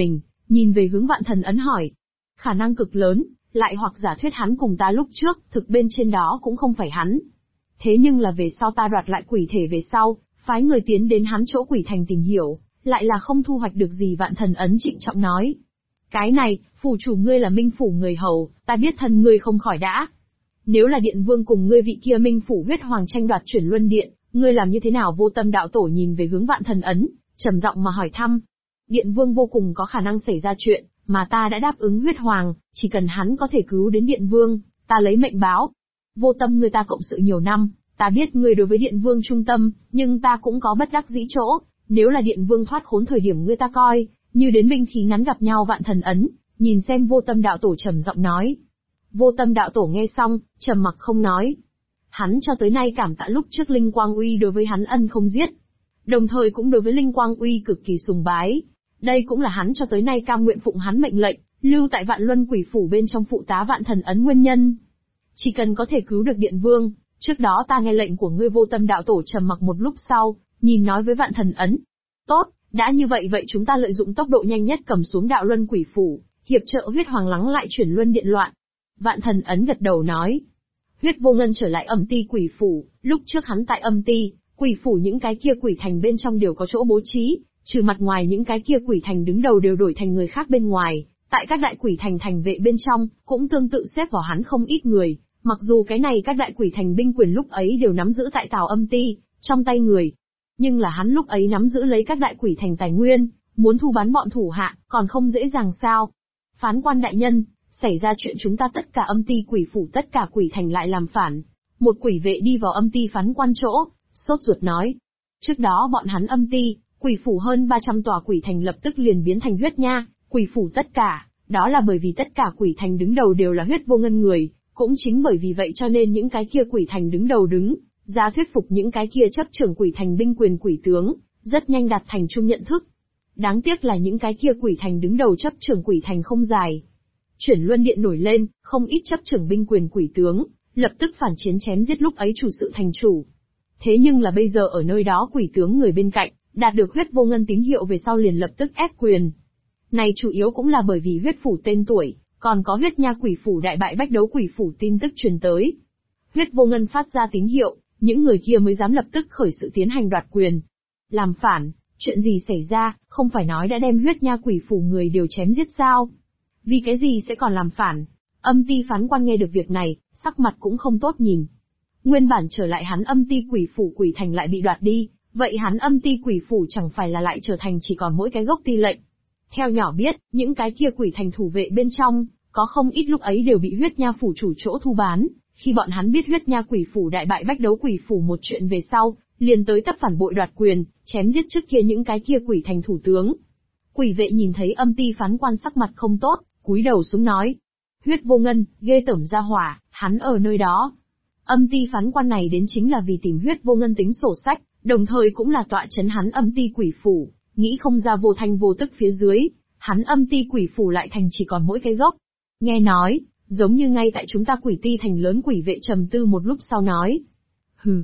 nhìn về hướng Vạn Thần Ấn hỏi. Khả năng cực lớn, lại hoặc giả thuyết hắn cùng ta lúc trước, thực bên trên đó cũng không phải hắn. Thế nhưng là về sau ta đoạt lại quỷ thể về sau, phái người tiến đến hắn chỗ quỷ thành tìm hiểu, lại là không thu hoạch được gì. Vạn Thần Ấn trịnh trọng nói. Cái này, phủ chủ ngươi là Minh phủ người hầu, ta biết thân ngươi không khỏi đã. Nếu là Điện Vương cùng ngươi vị kia Minh phủ huyết hoàng tranh đoạt chuyển luân điện, ngươi làm như thế nào? Vô Tâm đạo tổ nhìn về hướng Vạn Thần Ấn, trầm giọng mà hỏi thăm. Điện Vương vô cùng có khả năng xảy ra chuyện, mà ta đã đáp ứng huyết hoàng, chỉ cần hắn có thể cứu đến Điện Vương, ta lấy mệnh báo. Vô Tâm, người ta cộng sự nhiều năm, ta biết ngươi đối với Điện Vương trung tâm, nhưng ta cũng có bất đắc dĩ chỗ, nếu là Điện Vương thoát khốn thời điểm ngươi ta coi, như đến binh khí ngắn gặp nhau. Vạn Thần Ấn, nhìn xem Vô Tâm đạo tổ trầm giọng nói. Vô Tâm đạo tổ nghe xong, trầm mặc không nói. Hắn cho tới nay cảm tạ lúc trước Linh Quang Uy đối với hắn ân không giết, đồng thời cũng đối với Linh Quang Uy cực kỳ sùng bái. Đây cũng là hắn cho tới nay cam nguyện phụng hắn mệnh lệnh, lưu tại Vạn Luân Quỷ phủ bên trong phụ tá Vạn Thần Ấn nguyên nhân. Chỉ cần có thể cứu được Điện Vương, trước đó ta nghe lệnh của ngươi. Vô Tâm đạo tổ trầm mặc một lúc sau, nhìn nói với Vạn Thần Ấn. Tốt, đã như vậy vậy chúng ta lợi dụng tốc độ nhanh nhất cầm xuống Đạo Luân Quỷ phủ, hiệp trợ huyết hoàng lắng lại chuyển luân điện loạn. Vạn Thần Ấn gật đầu nói. Huyết Vô Ngân trở lại Âm Ti Quỷ phủ, lúc trước hắn tại Âm Ti Quỷ phủ những cái kia quỷ thành bên trong đều có chỗ bố trí, trừ mặt ngoài những cái kia quỷ thành đứng đầu đều đổi thành người khác bên ngoài, tại các đại quỷ thành thành vệ bên trong, cũng tương tự xếp vào hắn không ít người, mặc dù cái này các đại quỷ thành binh quyền lúc ấy đều nắm giữ tại Tào Âm Ti, trong tay người. Nhưng là hắn lúc ấy nắm giữ lấy các đại quỷ thành tài nguyên, muốn thu bán bọn thủ hạ, còn không dễ dàng sao. Phán quan đại nhân, xảy ra chuyện chúng ta tất cả Âm Ti Quỷ phủ tất cả quỷ thành lại làm phản. Một quỷ vệ đi vào Âm Ti phán quan chỗ, sốt ruột nói. Trước đó bọn hắn Âm Ti Quỷ phủ hơn 300 tòa quỷ thành lập tức liền biến thành huyết nha, quỷ phủ tất cả, đó là bởi vì tất cả quỷ thành đứng đầu đều là Huyết Vô Ngân người, cũng chính bởi vì vậy cho nên những cái kia quỷ thành đứng đầu đứng ra thuyết phục những cái kia chấp trưởng quỷ thành binh quyền quỷ tướng, rất nhanh đạt thành chung nhận thức. Đáng tiếc là những cái kia quỷ thành đứng đầu chấp trưởng quỷ thành không dài. Chuyển luân điện nổi lên, không ít chấp trưởng binh quyền quỷ tướng, lập tức phản chiến chém giết lúc ấy chủ sự thành chủ. Thế nhưng là bây giờ ở nơi đó quỷ tướng người bên cạnh, đạt được Huyết Vô Ngân tín hiệu về sau liền lập tức ép quyền. Này chủ yếu cũng là bởi vì huyết phủ tên tuổi, còn có huyết nha quỷ phủ đại bại bách đấu quỷ phủ tin tức truyền tới. Huyết Vô Ngân phát ra tín hiệu, những người kia mới dám lập tức khởi sự tiến hành đoạt quyền. Làm phản, chuyện gì xảy ra, không phải nói đã đem huyết nha quỷ phủ người đều chém giết sao? Vì cái gì sẽ còn làm phản? Âm Ti phán quan nghe được việc này, sắc mặt cũng không tốt nhìn. Nguyên bản trở lại hắn Âm Ti quỷ phủ quỷ thành lại bị đoạt đi, vậy hắn Âm Ti quỷ phủ chẳng phải là lại trở thành chỉ còn mỗi cái gốc ti lệnh. Theo nhỏ biết, những cái kia quỷ thành thủ vệ bên trong, có không ít lúc ấy đều bị huyết nha phủ chủ chỗ thu bán, khi bọn hắn biết huyết nha quỷ phủ đại bại bách đấu quỷ phủ một chuyện về sau, liền tới tấp phản bội đoạt quyền, chém giết trước kia những cái kia quỷ thành thủ tướng. Quỷ vệ nhìn thấy Âm Ti phán quan sắc mặt không tốt, cúi đầu xuống nói. Huyết Vô Ngân, ghê tởm ra hỏa, hắn ở nơi đó. Âm Ti phán quan này đến chính là vì tìm Huyết Vô Ngân tính sổ sách, đồng thời cũng là tọa chấn hắn Âm Ti quỷ phủ, nghĩ không ra vô thanh vô tức phía dưới, hắn Âm Ti quỷ phủ lại thành chỉ còn mỗi cái gốc. Nghe nói, giống như ngay tại chúng ta Quỷ Ti thành lớn. Quỷ vệ trầm tư một lúc sau nói. Hừ,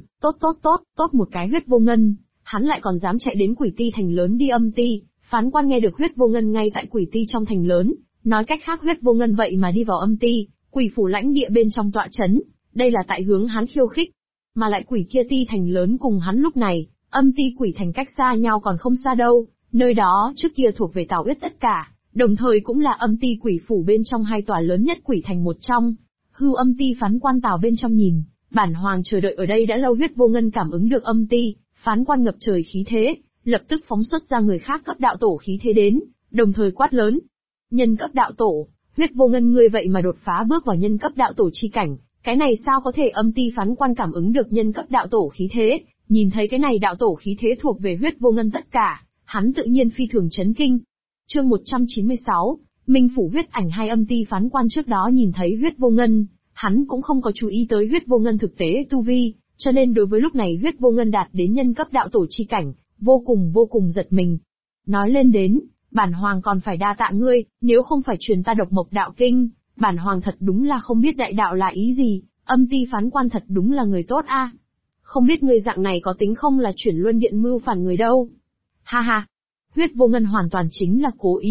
tốt một cái Huyết Vô Ngân, hắn lại còn dám chạy đến Quỷ Ti thành lớn đi Âm Ti. Phán quan nghe được Huyết Vô Ngân ngay tại Quỷ Ti trong thành lớn, nói cách khác Huyết Vô Ngân vậy mà đi vào Âm Ti, quỷ phủ lãnh địa bên trong tọa chấn, đây là tại hướng hắn khiêu khích. Mà lại quỷ kia Ti thành lớn cùng hắn lúc này, Âm Ti quỷ thành cách xa nhau còn không xa đâu, nơi đó trước kia thuộc về Tào Uyết tất cả, đồng thời cũng là Âm Ti quỷ phủ bên trong hai tòa lớn nhất quỷ thành một trong. Hưu Âm Ti phán quan Tào bên trong nhìn, bản hoàng chờ đợi ở đây đã lâu. Huyết Vô Ngân cảm ứng được Âm Ti phán quan ngập trời khí thế, lập tức phóng xuất ra người khác cấp đạo tổ khí thế đến, đồng thời quát lớn. Nhân cấp đạo tổ, Huyết Vô Ngân ngươi vậy mà đột phá bước vào nhân cấp đạo tổ chi cảnh, cái này sao có thể? Âm Ti phán quan cảm ứng được nhân cấp đạo tổ khí thế, nhìn thấy cái này đạo tổ khí thế thuộc về Huyết Vô Ngân tất cả, hắn tự nhiên phi thường chấn kinh. Chương 196, Minh phủ huyết ảnh. Hai Âm Ti phán quan trước đó nhìn thấy Huyết Vô Ngân, hắn cũng không có chú ý tới Huyết Vô Ngân thực tế tu vi, cho nên đối với lúc này Huyết Vô Ngân đạt đến nhân cấp đạo tổ chi cảnh, vô cùng giật mình. Nói lên đến, bản hoàng còn phải đa tạ ngươi, nếu không phải truyền ta độc mộc đạo kinh, bản hoàng thật đúng là không biết đại đạo là ý gì. Âm Ti phán quan thật đúng là người tốt a. Không biết ngươi dạng này có tính không là chuyển luân điện mưu phản người đâu. Ha ha. Huyết Vô Ngân hoàn toàn chính là cố ý,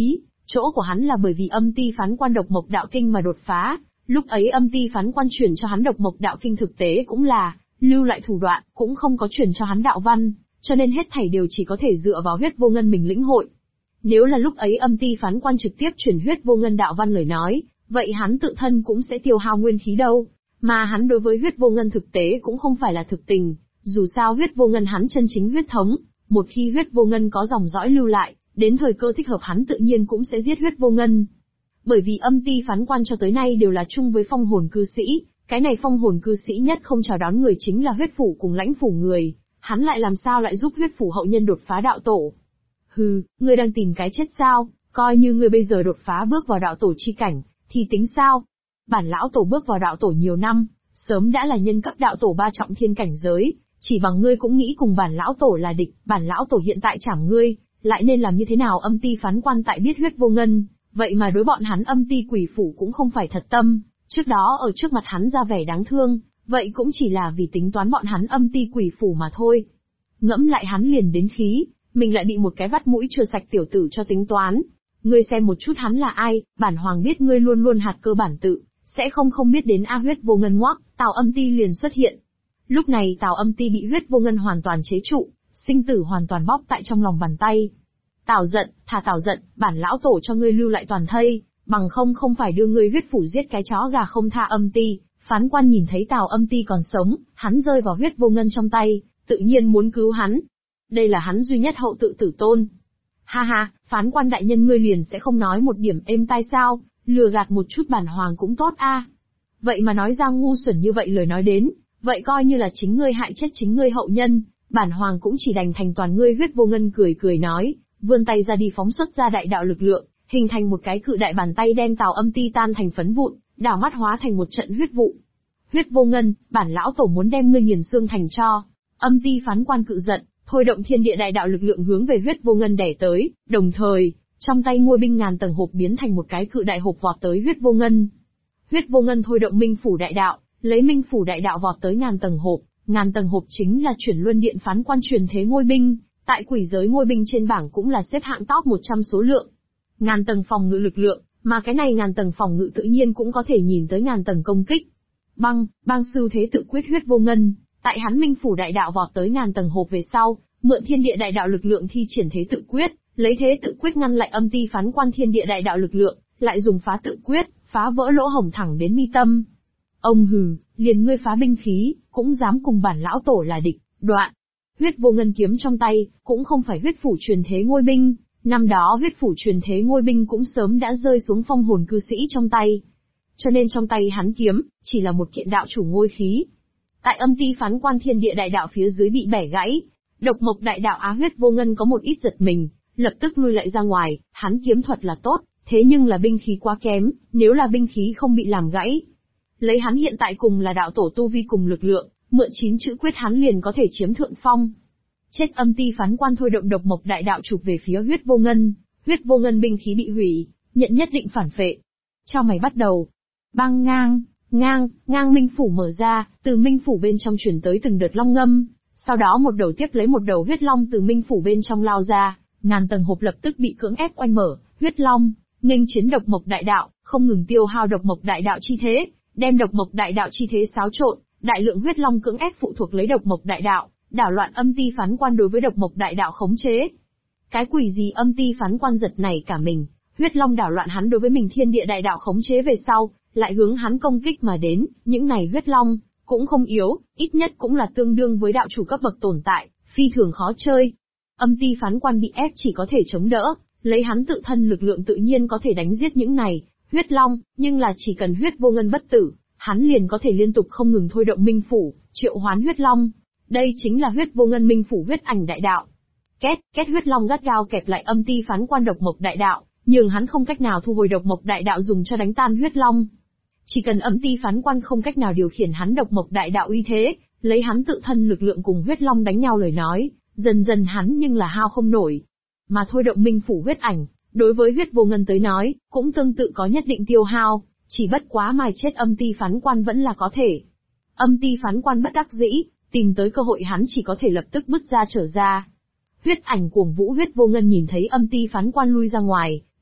Chỗ của hắn là bởi vì âm ti phán quan độc mộc đạo kinh mà đột phá, lúc ấy âm ti phán quan chuyển cho hắn độc mộc đạo kinh thực tế cũng là lưu lại thủ đoạn, cũng không có chuyển cho hắn đạo văn, cho nên hết thảy đều chỉ có thể dựa vào huyết vô ngân mình lĩnh hội. Nếu là lúc ấy âm ti phán quan trực tiếp chuyển huyết vô ngân đạo văn lời nói, vậy hắn tự thân cũng sẽ tiêu hao nguyên khí đâu, mà hắn đối với huyết vô ngân thực tế cũng không phải là thực tình, dù sao huyết vô ngân hắn chân chính huyết thống, một khi huyết vô ngân có dòng dõi lưu lại, đến thời cơ thích hợp hắn tự nhiên cũng sẽ giết huyết vô ngân. Bởi vì âm ti phán quan cho tới nay đều là chung với phong hồn cư sĩ, cái này phong hồn cư sĩ nhất không chào đón người chính là huyết phủ cùng lãnh phủ người, hắn lại làm sao lại giúp huyết phủ hậu nhân đột phá đạo tổ. Hừ, ngươi đang tìm cái chết sao, coi như ngươi bây giờ đột phá bước vào đạo tổ chi cảnh, thì tính sao? Bản lão tổ bước vào đạo tổ nhiều năm, sớm đã là nhân cấp đạo tổ 3 trọng thiên cảnh giới, chỉ bằng ngươi cũng nghĩ cùng bản lão tổ là địch, bản lão tổ hiện tại chảm ngươi, lại nên làm như thế nào? Âm ti phán quan tại biết huyết vô ngân, vậy mà đối bọn hắn âm ti quỷ phủ cũng không phải thật tâm, trước đó ở trước mặt hắn ra vẻ đáng thương, vậy cũng chỉ là vì tính toán bọn hắn âm ti quỷ phủ mà thôi. Ngẫm lại hắn liền đến khí, mình lại bị một cái vắt mũi chưa sạch tiểu tử cho tính toán. Ngươi xem một chút hắn là ai, bản hoàng biết ngươi luôn luôn hạt cơ bản tự, sẽ không biết đến A huyết vô ngân ngoác, Tào Âm Ti liền xuất hiện. Lúc này Tào Âm Ti bị huyết vô ngân hoàn toàn chế trụ, sinh tử hoàn toàn bóp tại trong lòng bàn tay. Tào giận, thả Tào giận, bản lão tổ cho ngươi lưu lại toàn thây, bằng không phải đưa ngươi huyết phủ giết cái chó gà không tha. Âm Ti phán quan nhìn thấy Tào Âm Ti còn sống, hắn rơi vào huyết vô ngân trong tay, tự nhiên muốn cứu hắn. Đây là hắn duy nhất hậu tự tử tôn. Ha ha, phán quan đại nhân ngươi liền sẽ không nói một điểm êm tai sao, lừa gạt một chút bản hoàng cũng tốt a. Vậy mà nói ra ngu xuẩn như vậy lời nói đến, vậy coi như là chính ngươi hại chết chính ngươi hậu nhân, bản hoàng cũng chỉ đành thành toàn ngươi. Huyết vô ngân cười nói, vươn tay ra đi phóng xuất ra đại đạo lực lượng, hình thành một cái cự đại bàn tay đem Tào Âm Ti tan thành phấn vụn, đảo mắt hóa thành một trận huyết vụ. Huyết vô ngân, bản lão tổ muốn đem ngươi nghiền xương thành tro. Âm Ti phán quan cự giận, thôi động thiên địa đại đạo lực lượng hướng về huyết vô ngân đẻ tới, đồng thời, trong tay ngôi binh ngàn tầng hộp biến thành một cái cự đại hộp vọt tới huyết vô ngân. Huyết vô ngân thôi động minh phủ đại đạo, lấy minh phủ đại đạo vọt tới ngàn tầng hộp chính là chuyển luân điện phán quan truyền thế ngôi binh, tại quỷ giới ngôi binh trên bảng cũng là xếp hạng top 100 số lượng. Ngàn tầng phòng ngự lực lượng, mà cái này ngàn tầng phòng ngự tự nhiên cũng có thể nhìn tới ngàn tầng công kích. Bang sư thế tự quyết. Huyết vô ngân, tại hắn minh phủ đại đạo vọt tới ngàn tầng hộp về sau, mượn thiên địa đại đạo lực lượng thi triển thế tự quyết, lấy thế tự quyết ngăn lại Âm Ti phán quan thiên địa đại đạo lực lượng, lại dùng phá tự quyết, phá vỡ lỗ hổng thẳng đến mi tâm. Ông hừ, liền ngươi phá binh khí, cũng dám cùng bản lão tổ là địch, đoạn. Huyết vô ngân kiếm trong tay, cũng không phải huyết phủ truyền thế ngôi binh, năm đó huyết phủ truyền thế ngôi binh cũng sớm đã rơi xuống phong hồn cư sĩ trong tay. Cho nên trong tay hắn kiếm, chỉ là một kiện đạo chủ ngôi khí. Tại Âm Ti phán quan thiên địa đại đạo phía dưới bị bẻ gãy, độc mộc đại đạo Á huyết vô ngân có một ít giật mình, lập tức lui lại ra ngoài. Hắn kiếm thuật là tốt, thế nhưng là binh khí quá kém, nếu là binh khí không bị làm gãy. Lấy hắn hiện tại cùng là đạo tổ tu vi cùng lực lượng, mượn 9 chữ quyết hắn liền có thể chiếm thượng phong. Chết. Âm Ti phán quan thôi động độc mộc đại đạo chụp về phía huyết vô ngân binh khí bị hủy, nhận nhất định phản phệ. Cho mày bắt đầu. Bang ngang minh phủ mở ra, từ minh phủ bên trong truyền tới từng đợt long ngâm, sau đó một đầu tiếp lấy một đầu huyết long từ minh phủ bên trong lao ra, ngàn tầng hộp lập tức bị cưỡng ép oanh mở. Huyết long nghênh chiến độc mộc đại đạo, không ngừng tiêu hao độc mộc đại đạo chi thế, đem độc mộc đại đạo chi thế xáo trộn. Đại lượng huyết long cưỡng ép phụ thuộc lấy độc mộc đại đạo, đảo loạn Âm Ti phán quan đối với độc mộc đại đạo khống chế. Cái quỷ gì? Âm Ti phán quan giật nảy cả mình, huyết long đảo loạn hắn đối với mình thiên địa đại đạo khống chế về sau, lại hướng hắn công kích mà đến. Những này huyết long cũng không yếu, ít nhất cũng là tương đương với đạo chủ cấp bậc tồn tại, phi thường khó chơi. Âm Ti phán quan bị ép chỉ có thể chống đỡ, lấy hắn tự thân lực lượng tự nhiên có thể đánh giết những này huyết long, nhưng là chỉ cần huyết vô ngân bất tử, hắn liền có thể liên tục không ngừng thôi động minh phủ, triệu hoán huyết long. Đây chính là huyết vô ngân minh phủ huyết ảnh đại đạo. Két huyết long gắt gao kẹp lại Âm Ti phán quan độc mộc đại đạo, nhưng hắn không cách nào thu hồi độc mộc đại đạo dùng cho đánh tan huyết long. Chỉ cần Âm Ti phán quan không cách nào điều khiển hắn độc mộc đại đạo uy thế, lấy hắn tự thân lực lượng cùng huyết long đánh nhau lời nói, dần dần hắn nhưng là hao không nổi. Mà thôi động minh phủ huyết ảnh, đối với huyết vô ngân tới nói, cũng tương tự có nhất định tiêu hao, chỉ bất quá mài chết Âm Ti phán quan vẫn là có thể. Âm Ti phán quan bất đắc dĩ, tìm tới cơ hội hắn chỉ có thể lập tức bứt ra trở ra. Huyết ảnh cuồng vũ. Huyết vô ngân nhìn thấy Âm Ti phán quan lui ra ngoài,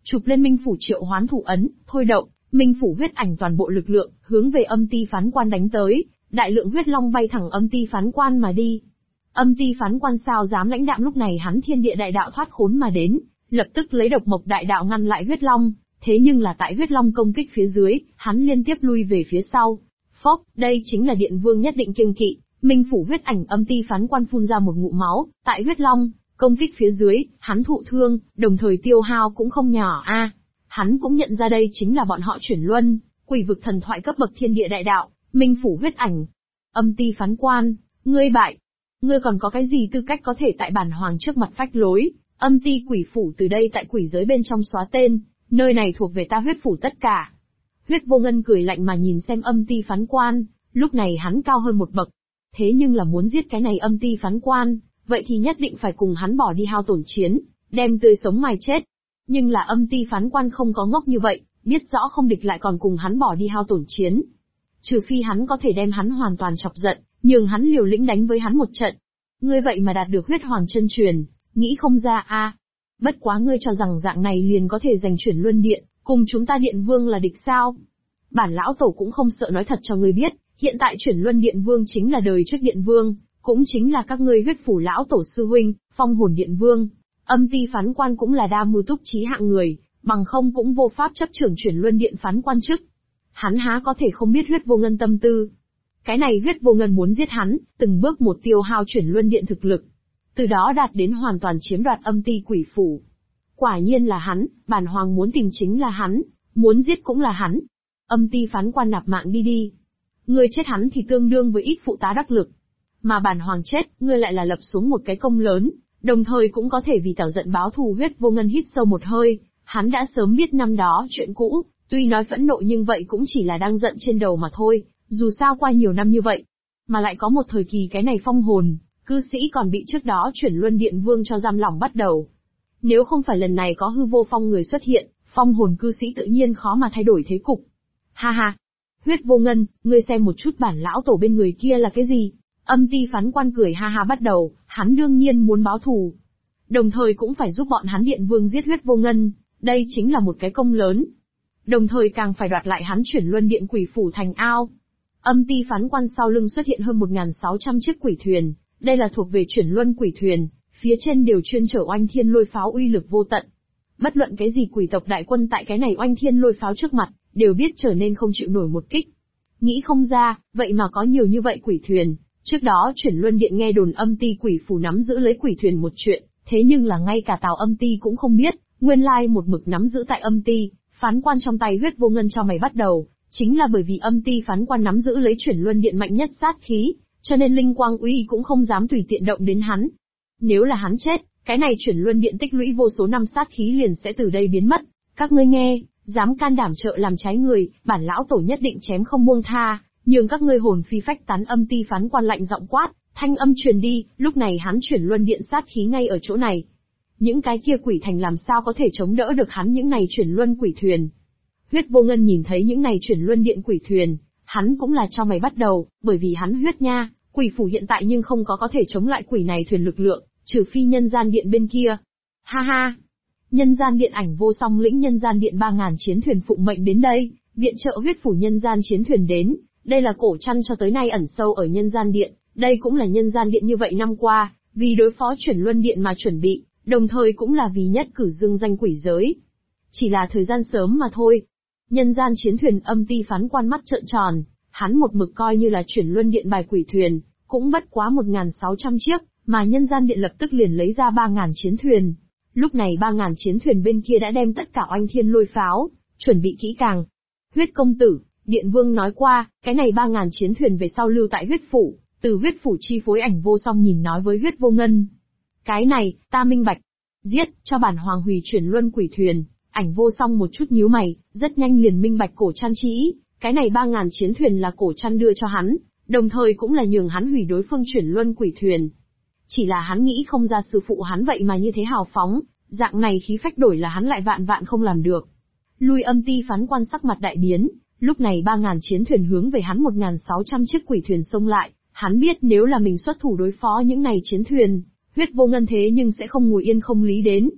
chụp lên Minh Phủ triệu hoán thủ ấn, thôi động, Minh Phủ huyết ảnh toàn bộ lực lượng, hướng về Âm Ti Phán Quan đánh tới, đại lượng huyết long bay thẳng Âm Ti Phán Quan mà đi. Âm Ti Phán Quan sao dám lãnh đạm, lúc này hắn thiên địa đại đạo thoát khốn mà đến, lập tức lấy độc mộc đại đạo ngăn lại huyết long, thế nhưng là tại huyết long công kích phía dưới, hắn liên tiếp lui về phía sau. Phốc, đây chính là Điện Vương nhất định kiêng kỵ, Minh Phủ huyết ảnh Âm Ti Phán Quan phun ra một ngụm máu, tại huyết long công kích phía dưới, hắn thụ thương, đồng thời tiêu hao cũng không nhỏ a. Hắn cũng nhận ra đây chính là bọn họ chuyển luân, quỷ vực thần thoại cấp bậc thiên địa đại đạo, Minh Phủ huyết ảnh. Âm Ti Phán Quan, ngươi bại. Ngươi còn có cái gì tư cách có thể tại bản hoàng trước mặt phách lối? Âm Ti quỷ phủ từ đây tại quỷ giới bên trong xóa tên, nơi này thuộc về ta huyết phủ tất cả. Huyết Vô Ngân cười lạnh mà nhìn xem Âm Ti Phán Quan, lúc này hắn cao hơn một bậc. Thế nhưng là muốn giết cái này Âm Ti Phán Quan, vậy thì nhất định phải cùng hắn bỏ đi hao tổn chiến, đem tươi sống mài chết. Nhưng là Âm Ti Phán Quan không có ngốc như vậy, biết rõ không địch lại còn cùng hắn bỏ đi hao tổn chiến. Trừ phi hắn có thể đem hắn hoàn toàn chọc giận, nhường hắn liều lĩnh đánh với hắn một trận. Ngươi vậy mà đạt được huyết hoàng chân truyền, nghĩ không ra a. Bất quá ngươi cho rằng dạng này liền có thể giành chuyển luân điện, cùng chúng ta Điện Vương là địch sao? Bản lão tổ cũng không sợ nói thật cho ngươi biết, hiện tại chuyển luân Điện Vương chính là đời trước Điện Vương, cũng chính là các ngươi huyết phủ lão tổ sư huynh, Phong Hồn Điện Vương. Âm Ti Phán Quan cũng là đa mưu túc trí hạng người, bằng không cũng vô pháp chấp trưởng chuyển luân điện phán quan chức. Hắn há có thể không biết Huyết Vô Ngân tâm tư. Cái này Huyết Vô Ngân muốn giết hắn, từng bước một tiêu hao chuyển luân điện thực lực, từ đó đạt đến hoàn toàn chiếm đoạt Âm Ti quỷ phủ. Quả nhiên là hắn, bản hoàng muốn tìm chính là hắn, muốn giết cũng là hắn. Âm Ti Phán Quan nạp mạng đi đi. Ngươi chết hắn thì tương đương với ít phụ tá đắc lực. Mà bản hoàng chết, ngươi lại là lập xuống một cái công lớn, đồng thời cũng có thể vì tảo giận báo thù. Huyết Vô Ngân hít sâu một hơi, hắn đã sớm biết năm đó chuyện cũ, tuy nói phẫn nộ nhưng vậy cũng chỉ là đang giận trên đầu mà thôi, dù sao qua nhiều năm như vậy. Mà lại có một thời kỳ cái này phong hồn, cư sĩ còn bị trước đó chuyển luân điện vương cho giam lỏng bắt đầu. Nếu không phải lần này có hư vô phong người xuất hiện, phong hồn cư sĩ tự nhiên khó mà thay đổi thế cục. Ha ha! Huyết Vô Ngân, ngươi xem một chút bản lão tổ bên người kia là cái gì? Âm Ti Phán Quan cười ha ha bắt đầu, hắn đương nhiên muốn báo thù. Đồng thời cũng phải giúp bọn hắn Điện Vương giết Huyết Vô Ngân, đây chính là một cái công lớn. Đồng thời càng phải đoạt lại hắn chuyển luân điện quỷ phủ thành ao. Âm Ti Phán Quan sau lưng xuất hiện hơn 1.600 chiếc quỷ thuyền, đây là thuộc về chuyển luân quỷ thuyền, phía trên đều chuyên chở oanh thiên lôi pháo uy lực vô tận. Bất luận cái gì quỷ tộc đại quân tại cái này oanh thiên lôi pháo trước mặt, đều biết trở nên không chịu nổi một kích. Nghĩ không ra, vậy mà có nhiều như vậy quỷ thuyền. Trước đó chuyển luân điện nghe đồn Âm Ti quỷ phủ nắm giữ lấy quỷ thuyền một chuyện, thế nhưng là ngay cả Tào Âm Ti cũng không biết, nguyên lai một mực nắm giữ tại Âm Ti. Phán Quan trong tay Huyết Vô Ngân cho mày bắt đầu, chính là bởi vì Âm Ti Phán Quan nắm giữ lấy chuyển luân điện mạnh nhất sát khí, cho nên Linh Quang Uy cũng không dám tùy tiện động đến hắn. Nếu là hắn chết, cái này chuyển luân điện tích lũy vô số năm sát khí liền sẽ từ đây biến mất. Các ngươi nghe, dám can đảm trợ làm trái người, bản lão tổ nhất định chém không buông tha, nhường các ngươi hồn phi phách tán. Âm Ti Phán Quan lạnh giọng quát, thanh âm truyền đi, lúc này hắn chuyển luân điện sát khí ngay ở chỗ này. Những cái kia quỷ thành làm sao có thể chống đỡ được hắn những này chuyển luân quỷ thuyền. Huyết Vô Ngân nhìn thấy những này chuyển luân điện quỷ thuyền, hắn cũng là cho mày bắt đầu, bởi vì hắn huyết nha, quỷ phủ hiện tại nhưng không có thể chống lại quỷ này thuyền lực lượng, trừ phi nhân gian điện bên kia. Ha ha! Nhân gian điện Ảnh Vô Song lĩnh nhân gian điện 3.000 chiến thuyền phụng mệnh đến đây, viện trợ huyết phủ nhân gian chiến thuyền đến, đây là cổ trăn cho tới nay ẩn sâu ở nhân gian điện, đây cũng là nhân gian điện như vậy năm qua, vì đối phó chuyển luân điện mà chuẩn bị, đồng thời cũng là vì nhất cử dương danh quỷ giới. Chỉ là thời gian sớm mà thôi. Nhân gian chiến thuyền. Âm Ti Phán Quan mắt trợn tròn, hắn một mực coi như là chuyển luân điện bài quỷ thuyền, cũng bất quá 1.600 chiếc, mà nhân gian điện lập tức liền lấy ra 3.000 chiến thuyền. Lúc này 3.000 chiến thuyền bên kia đã đem tất cả oanh thiên lôi pháo, chuẩn bị kỹ càng. Huyết công tử, Điện Vương nói qua, cái này 3.000 chiến thuyền về sau lưu tại huyết phủ, từ huyết phủ chi phối. Ảnh Vô Song nhìn nói với Huyết Vô Ngân. Cái này, ta minh bạch. Giết, cho bản hoàng hủy chuyển luân quỷ thuyền. Ảnh Vô Song một chút nhíu mày, rất nhanh liền minh bạch cổ trăn chi ý, cái này 3.000 chiến thuyền là cổ trăn đưa cho hắn, đồng thời cũng là nhường hắn hủy đối phương chuyển luân quỷ thuyền. Chỉ là hắn nghĩ không ra sư phụ hắn vậy mà như thế hào phóng, dạng này khí phách đổi là hắn lại vạn vạn không làm được. Lui. Âm Ti Phán Quan sắc mặt đại biến, lúc này 3.000 chiến thuyền hướng về hắn 1.600 chiếc quỷ thuyền xông lại, hắn biết nếu là mình xuất thủ đối phó những này chiến thuyền, Huyết Vô Ngân thế nhưng sẽ không ngồi yên không lý đến.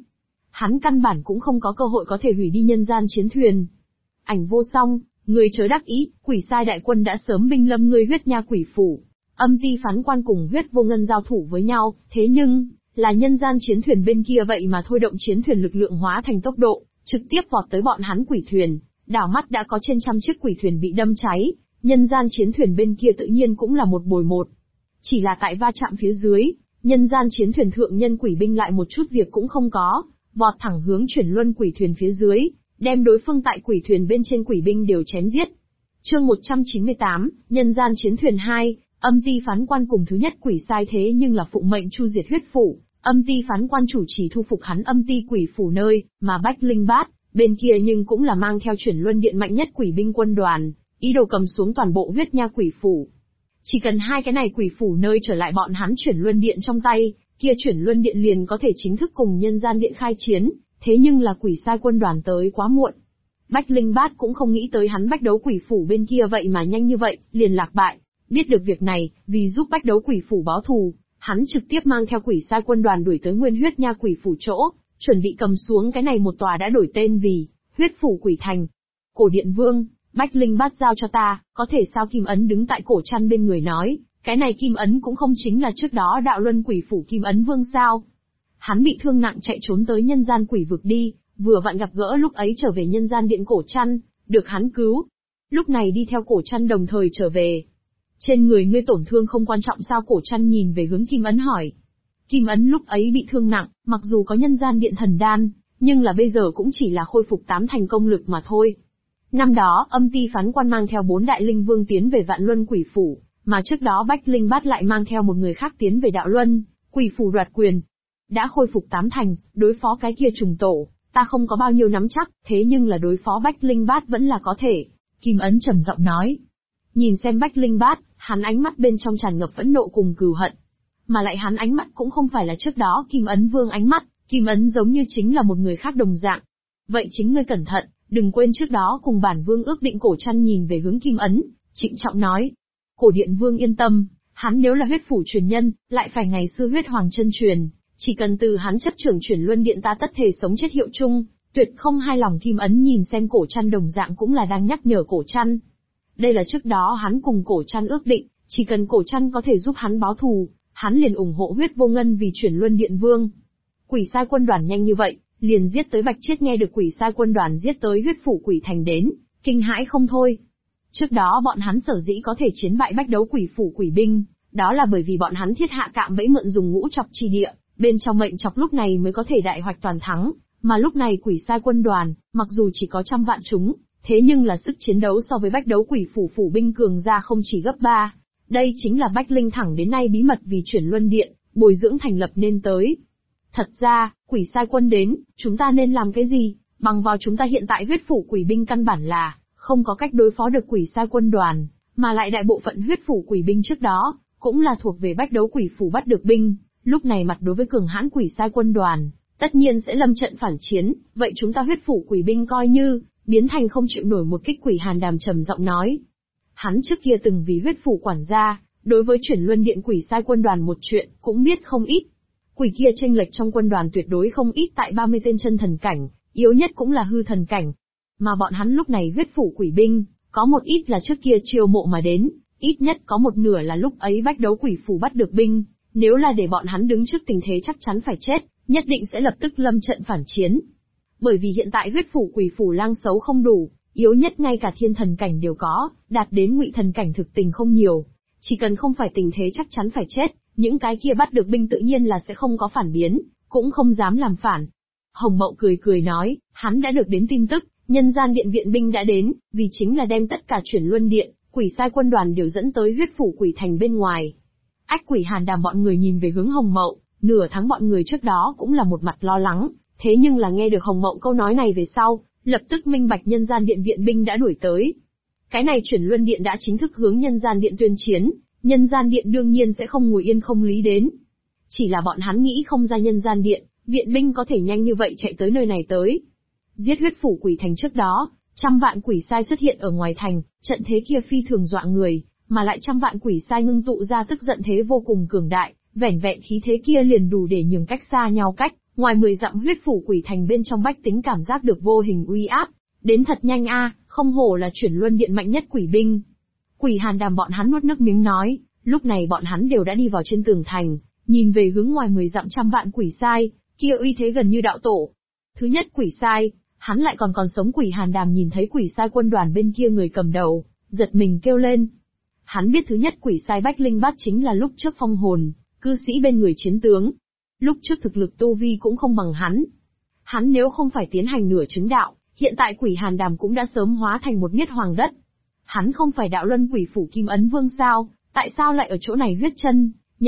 hắn căn bản cũng không có cơ hội có thể hủy đi nhân gian chiến thuyền. Ảnh vô song, người chớ đắc ý, quỷ sai đại quân đã sớm binh lâm ngươi Huyết Nha quỷ phủ. Âm Ti phán quan cùng Huyết Vô Ngân giao thủ với nhau, thế nhưng, là nhân gian chiến thuyền bên kia vậy mà thôi động chiến thuyền lực lượng hóa thành tốc độ, trực tiếp vọt tới bọn hắn quỷ thuyền, đảo mắt đã có trên trăm chiếc quỷ thuyền bị đâm cháy, nhân gian chiến thuyền bên kia tự nhiên cũng là một bồi một. Chỉ là tại va chạm phía dưới, nhân gian chiến thuyền thượng nhân quỷ binh lại một chút việc cũng không có, vọt thẳng hướng chuyển luân quỷ thuyền phía dưới, đem đối phương tại quỷ thuyền bên trên quỷ binh đều chém giết. Chương 198, nhân gian chiến thuyền 2, Âm Ti phán quan cùng thứ nhất quỷ sai thế nhưng là phụng mệnh chu diệt huyết phủ, Âm Ti phán quan chủ trì thu phục hắn Âm Ti quỷ phủ nơi, mà Bách Linh Bát, bên kia nhưng cũng là mang theo chuyển luân điện mạnh nhất quỷ binh quân đoàn, ý đồ cầm xuống toàn bộ Huyết Nha quỷ phủ. Chỉ cần hai cái này quỷ phủ nơi trở lại bọn hắn chuyển luân điện trong tay, kia chuyển luân điện liền có thể chính thức cùng nhân gian điện khai chiến, thế nhưng là quỷ sai quân đoàn tới quá muộn. Bách Linh Bát cũng không nghĩ tới hắn bách đấu quỷ phủ bên kia vậy mà nhanh như vậy, liền lạc bại. Biết được việc này, vì giúp bách đấu quỷ phủ báo thù, hắn trực tiếp mang theo quỷ sai quân đoàn đuổi tới nguyên Huyết Nha quỷ phủ chỗ, chuẩn bị cầm xuống cái này một tòa đã đổi tên vì Huyết phủ quỷ thành. Cổ Điện Vương, Bách Linh Bát giao cho ta, có thể sao? Kim Ấn đứng tại cổ chăn bên người nói, cái này Kim Ấn cũng không chính là trước đó đạo luân quỷ phủ Kim Ấn Vương sao? Hắn bị thương nặng chạy trốn tới nhân gian quỷ vực đi, vừa vặn gặp gỡ lúc ấy trở về nhân gian điện cổ chăn, được hắn cứu. Lúc này đi theo cổ chăn đồng thời trở về. Trên người ngươi tổn thương không quan trọng sao? Cổ chăn nhìn về hướng Kim Ấn hỏi. Kim Ấn lúc ấy bị thương nặng, mặc dù có nhân gian điện thần đan, nhưng là bây giờ cũng chỉ là khôi phục 8 thành công lực mà thôi. Năm đó, Âm Ti phán quan mang theo 4 đại linh vương tiến về Vạn Luân quỷ phủ, mà trước đó Bách Linh Bát lại mang theo một người khác tiến về Đạo Luân quỷ phủ đoạt quyền. Đã khôi phục 8 thành, đối phó cái kia trùng tổ, ta không có bao nhiêu nắm chắc, thế nhưng là đối phó Bách Linh Bát vẫn là có thể. Kim Ấn trầm giọng nói. Nhìn xem Bách Linh Bát, hắn ánh mắt bên trong tràn ngập phẫn nộ cùng cừu hận. Mà lại hắn ánh mắt cũng không phải là trước đó Kim Ấn Vương ánh mắt, Kim Ấn giống như chính là một người khác đồng dạng. Vậy chính ngươi cẩn thận, đừng quên trước đó cùng bản Vương ước định. Cổ chăn nhìn về hướng Kim Ấn, trịnh trọng nói. Cổ Điện Vương yên tâm, hắn nếu là huyết phủ truyền nhân, lại phải ngày xưa huyết hoàng chân truyền, chỉ cần từ hắn chấp trưởng chuyển luân điện ta tất thể sống chết hiệu chung, tuyệt không hai lòng. Kim Ấn nhìn xem cổ chăn đồng dạng cũng là đang nhắc nhở cổ chăn. Đây là trước đó hắn cùng cổ chăn ước định, chỉ cần cổ chăn có thể giúp hắn báo thù, hắn liền ủng hộ Huyết Vô Ngân vì chuyển luân điện vương. Quỷ sai quân đoàn nhanh như vậy, liền giết tới Bạch Chiết. Nghe được quỷ sai quân đoàn giết tới huyết phủ quỷ thành đến, kinh hãi không thôi. Trước đó bọn hắn sở dĩ có thể chiến bại bách đấu quỷ phủ quỷ binh, đó là bởi vì bọn hắn thiết hạ cạm bẫy mượn dùng ngũ chọc chi địa, bên trong mệnh chọc lúc này mới có thể đại hoạch toàn thắng. Mà lúc này quỷ sai quân đoàn, mặc dù chỉ có 100 vạn chúng, thế nhưng là sức chiến đấu so với bách đấu quỷ phủ phủ binh cường ra không chỉ gấp 3. Đây chính là Bách Linh thẳng đến nay bí mật vì chuyển luân điện, bồi dưỡng thành lập nên tới. Thật ra, quỷ sai quân đến, chúng ta nên làm cái gì? Bằng vào chúng ta hiện tại huyết phủ quỷ binh căn bản là không có cách đối phó được quỷ sai quân đoàn, mà lại đại bộ phận huyết phủ quỷ binh trước đó cũng là thuộc về bách đấu quỷ phủ bắt được binh, lúc này mặt đối với cường hãn quỷ sai quân đoàn, tất nhiên sẽ lâm trận phản chiến, vậy chúng ta huyết phủ quỷ binh coi như biến thành không chịu nổi một kích. Quỷ Hàn Đàm trầm giọng nói. Hắn trước kia từng vì huyết phủ quản gia, đối với chuyển luân điện quỷ sai quân đoàn một chuyện cũng biết không ít. Quỷ kia chênh lệch trong quân đoàn tuyệt đối không ít, tại 30 tên chân thần cảnh, yếu nhất cũng là hư thần cảnh. Mà bọn hắn lúc này huyết phủ quỷ binh, có một ít là trước kia chiêu mộ mà đến, ít nhất có một nửa là lúc ấy bách đấu quỷ phủ bắt được binh, nếu là để bọn hắn đứng trước tình thế chắc chắn phải chết, nhất định sẽ lập tức lâm trận phản chiến. Bởi vì hiện tại huyết phủ quỷ phủ lang xấu không đủ, yếu nhất ngay cả thiên thần cảnh đều có, đạt đến ngụy thần cảnh thực tình không nhiều. Chỉ cần không phải tình thế chắc chắn phải chết, những cái kia bắt được binh tự nhiên là sẽ không có phản biến, cũng không dám làm phản. Hồng Mậu cười cười nói, hắn đã được đến tin tức, nhân gian điện viện binh đã đến, vì chính là đem tất cả chuyển luân điện, quỷ sai quân đoàn đều dẫn tới huyết phủ quỷ thành bên ngoài. Ách Quỷ Hàn Đàm bọn người nhìn về hướng Hồng Mậu, nửa tháng bọn người trước đó cũng là một mặt lo lắng, thế nhưng là nghe được Hồng Mậu câu nói này về sau, lập tức minh bạch nhân gian điện viện binh đã đuổi tới. Cái này chuyển luân điện đã chính thức hướng nhân gian điện tuyên chiến, nhân gian điện đương nhiên sẽ không ngồi yên không lý đến. Chỉ là bọn hắn nghĩ không ra nhân gian điện, viện binh có thể nhanh như vậy chạy tới nơi này tới. Giết huyết phủ quỷ thành trước đó, 100 vạn quỷ sai xuất hiện ở ngoài thành, trận thế kia phi thường dọa người, mà lại 100 vạn quỷ sai ngưng tụ ra tức giận thế vô cùng cường đại, vẻn vẹn khí thế kia liền đủ để nhường cách xa nhau cách Ngoài 10 dặm huyết phủ quỷ thành bên trong bách tính cảm giác được vô hình uy áp, đến thật nhanh a, không hổ là chuyển luân điện mạnh nhất quỷ binh. Quỷ Hàn Đàm bọn hắn nuốt nước miếng nói, lúc này bọn hắn đều đã đi vào trên tường thành, nhìn về hướng ngoài 10 dặm trăm vạn quỷ sai, kia uy thế gần như đạo tổ. Thứ nhất quỷ sai, hắn lại còn sống. Quỷ Hàn Đàm nhìn thấy quỷ sai quân đoàn bên kia người cầm đầu, giật mình kêu lên. Hắn biết thứ nhất quỷ sai Bách Linh Bát chính là lúc trước phong hồn, cư sĩ bên người chiến tướng. Lúc trước thực lực tu vi cũng không bằng hắn. Hắn nếu không phải tiến hành nửa chứng đạo, hiện tại quỷ Hàn Đàm cũng đã sớm hóa thành một niết hoàng đất. Hắn không phải đạo luân quỷ phủ Kim Ấn Vương sao, tại sao lại ở chỗ này huyết chân?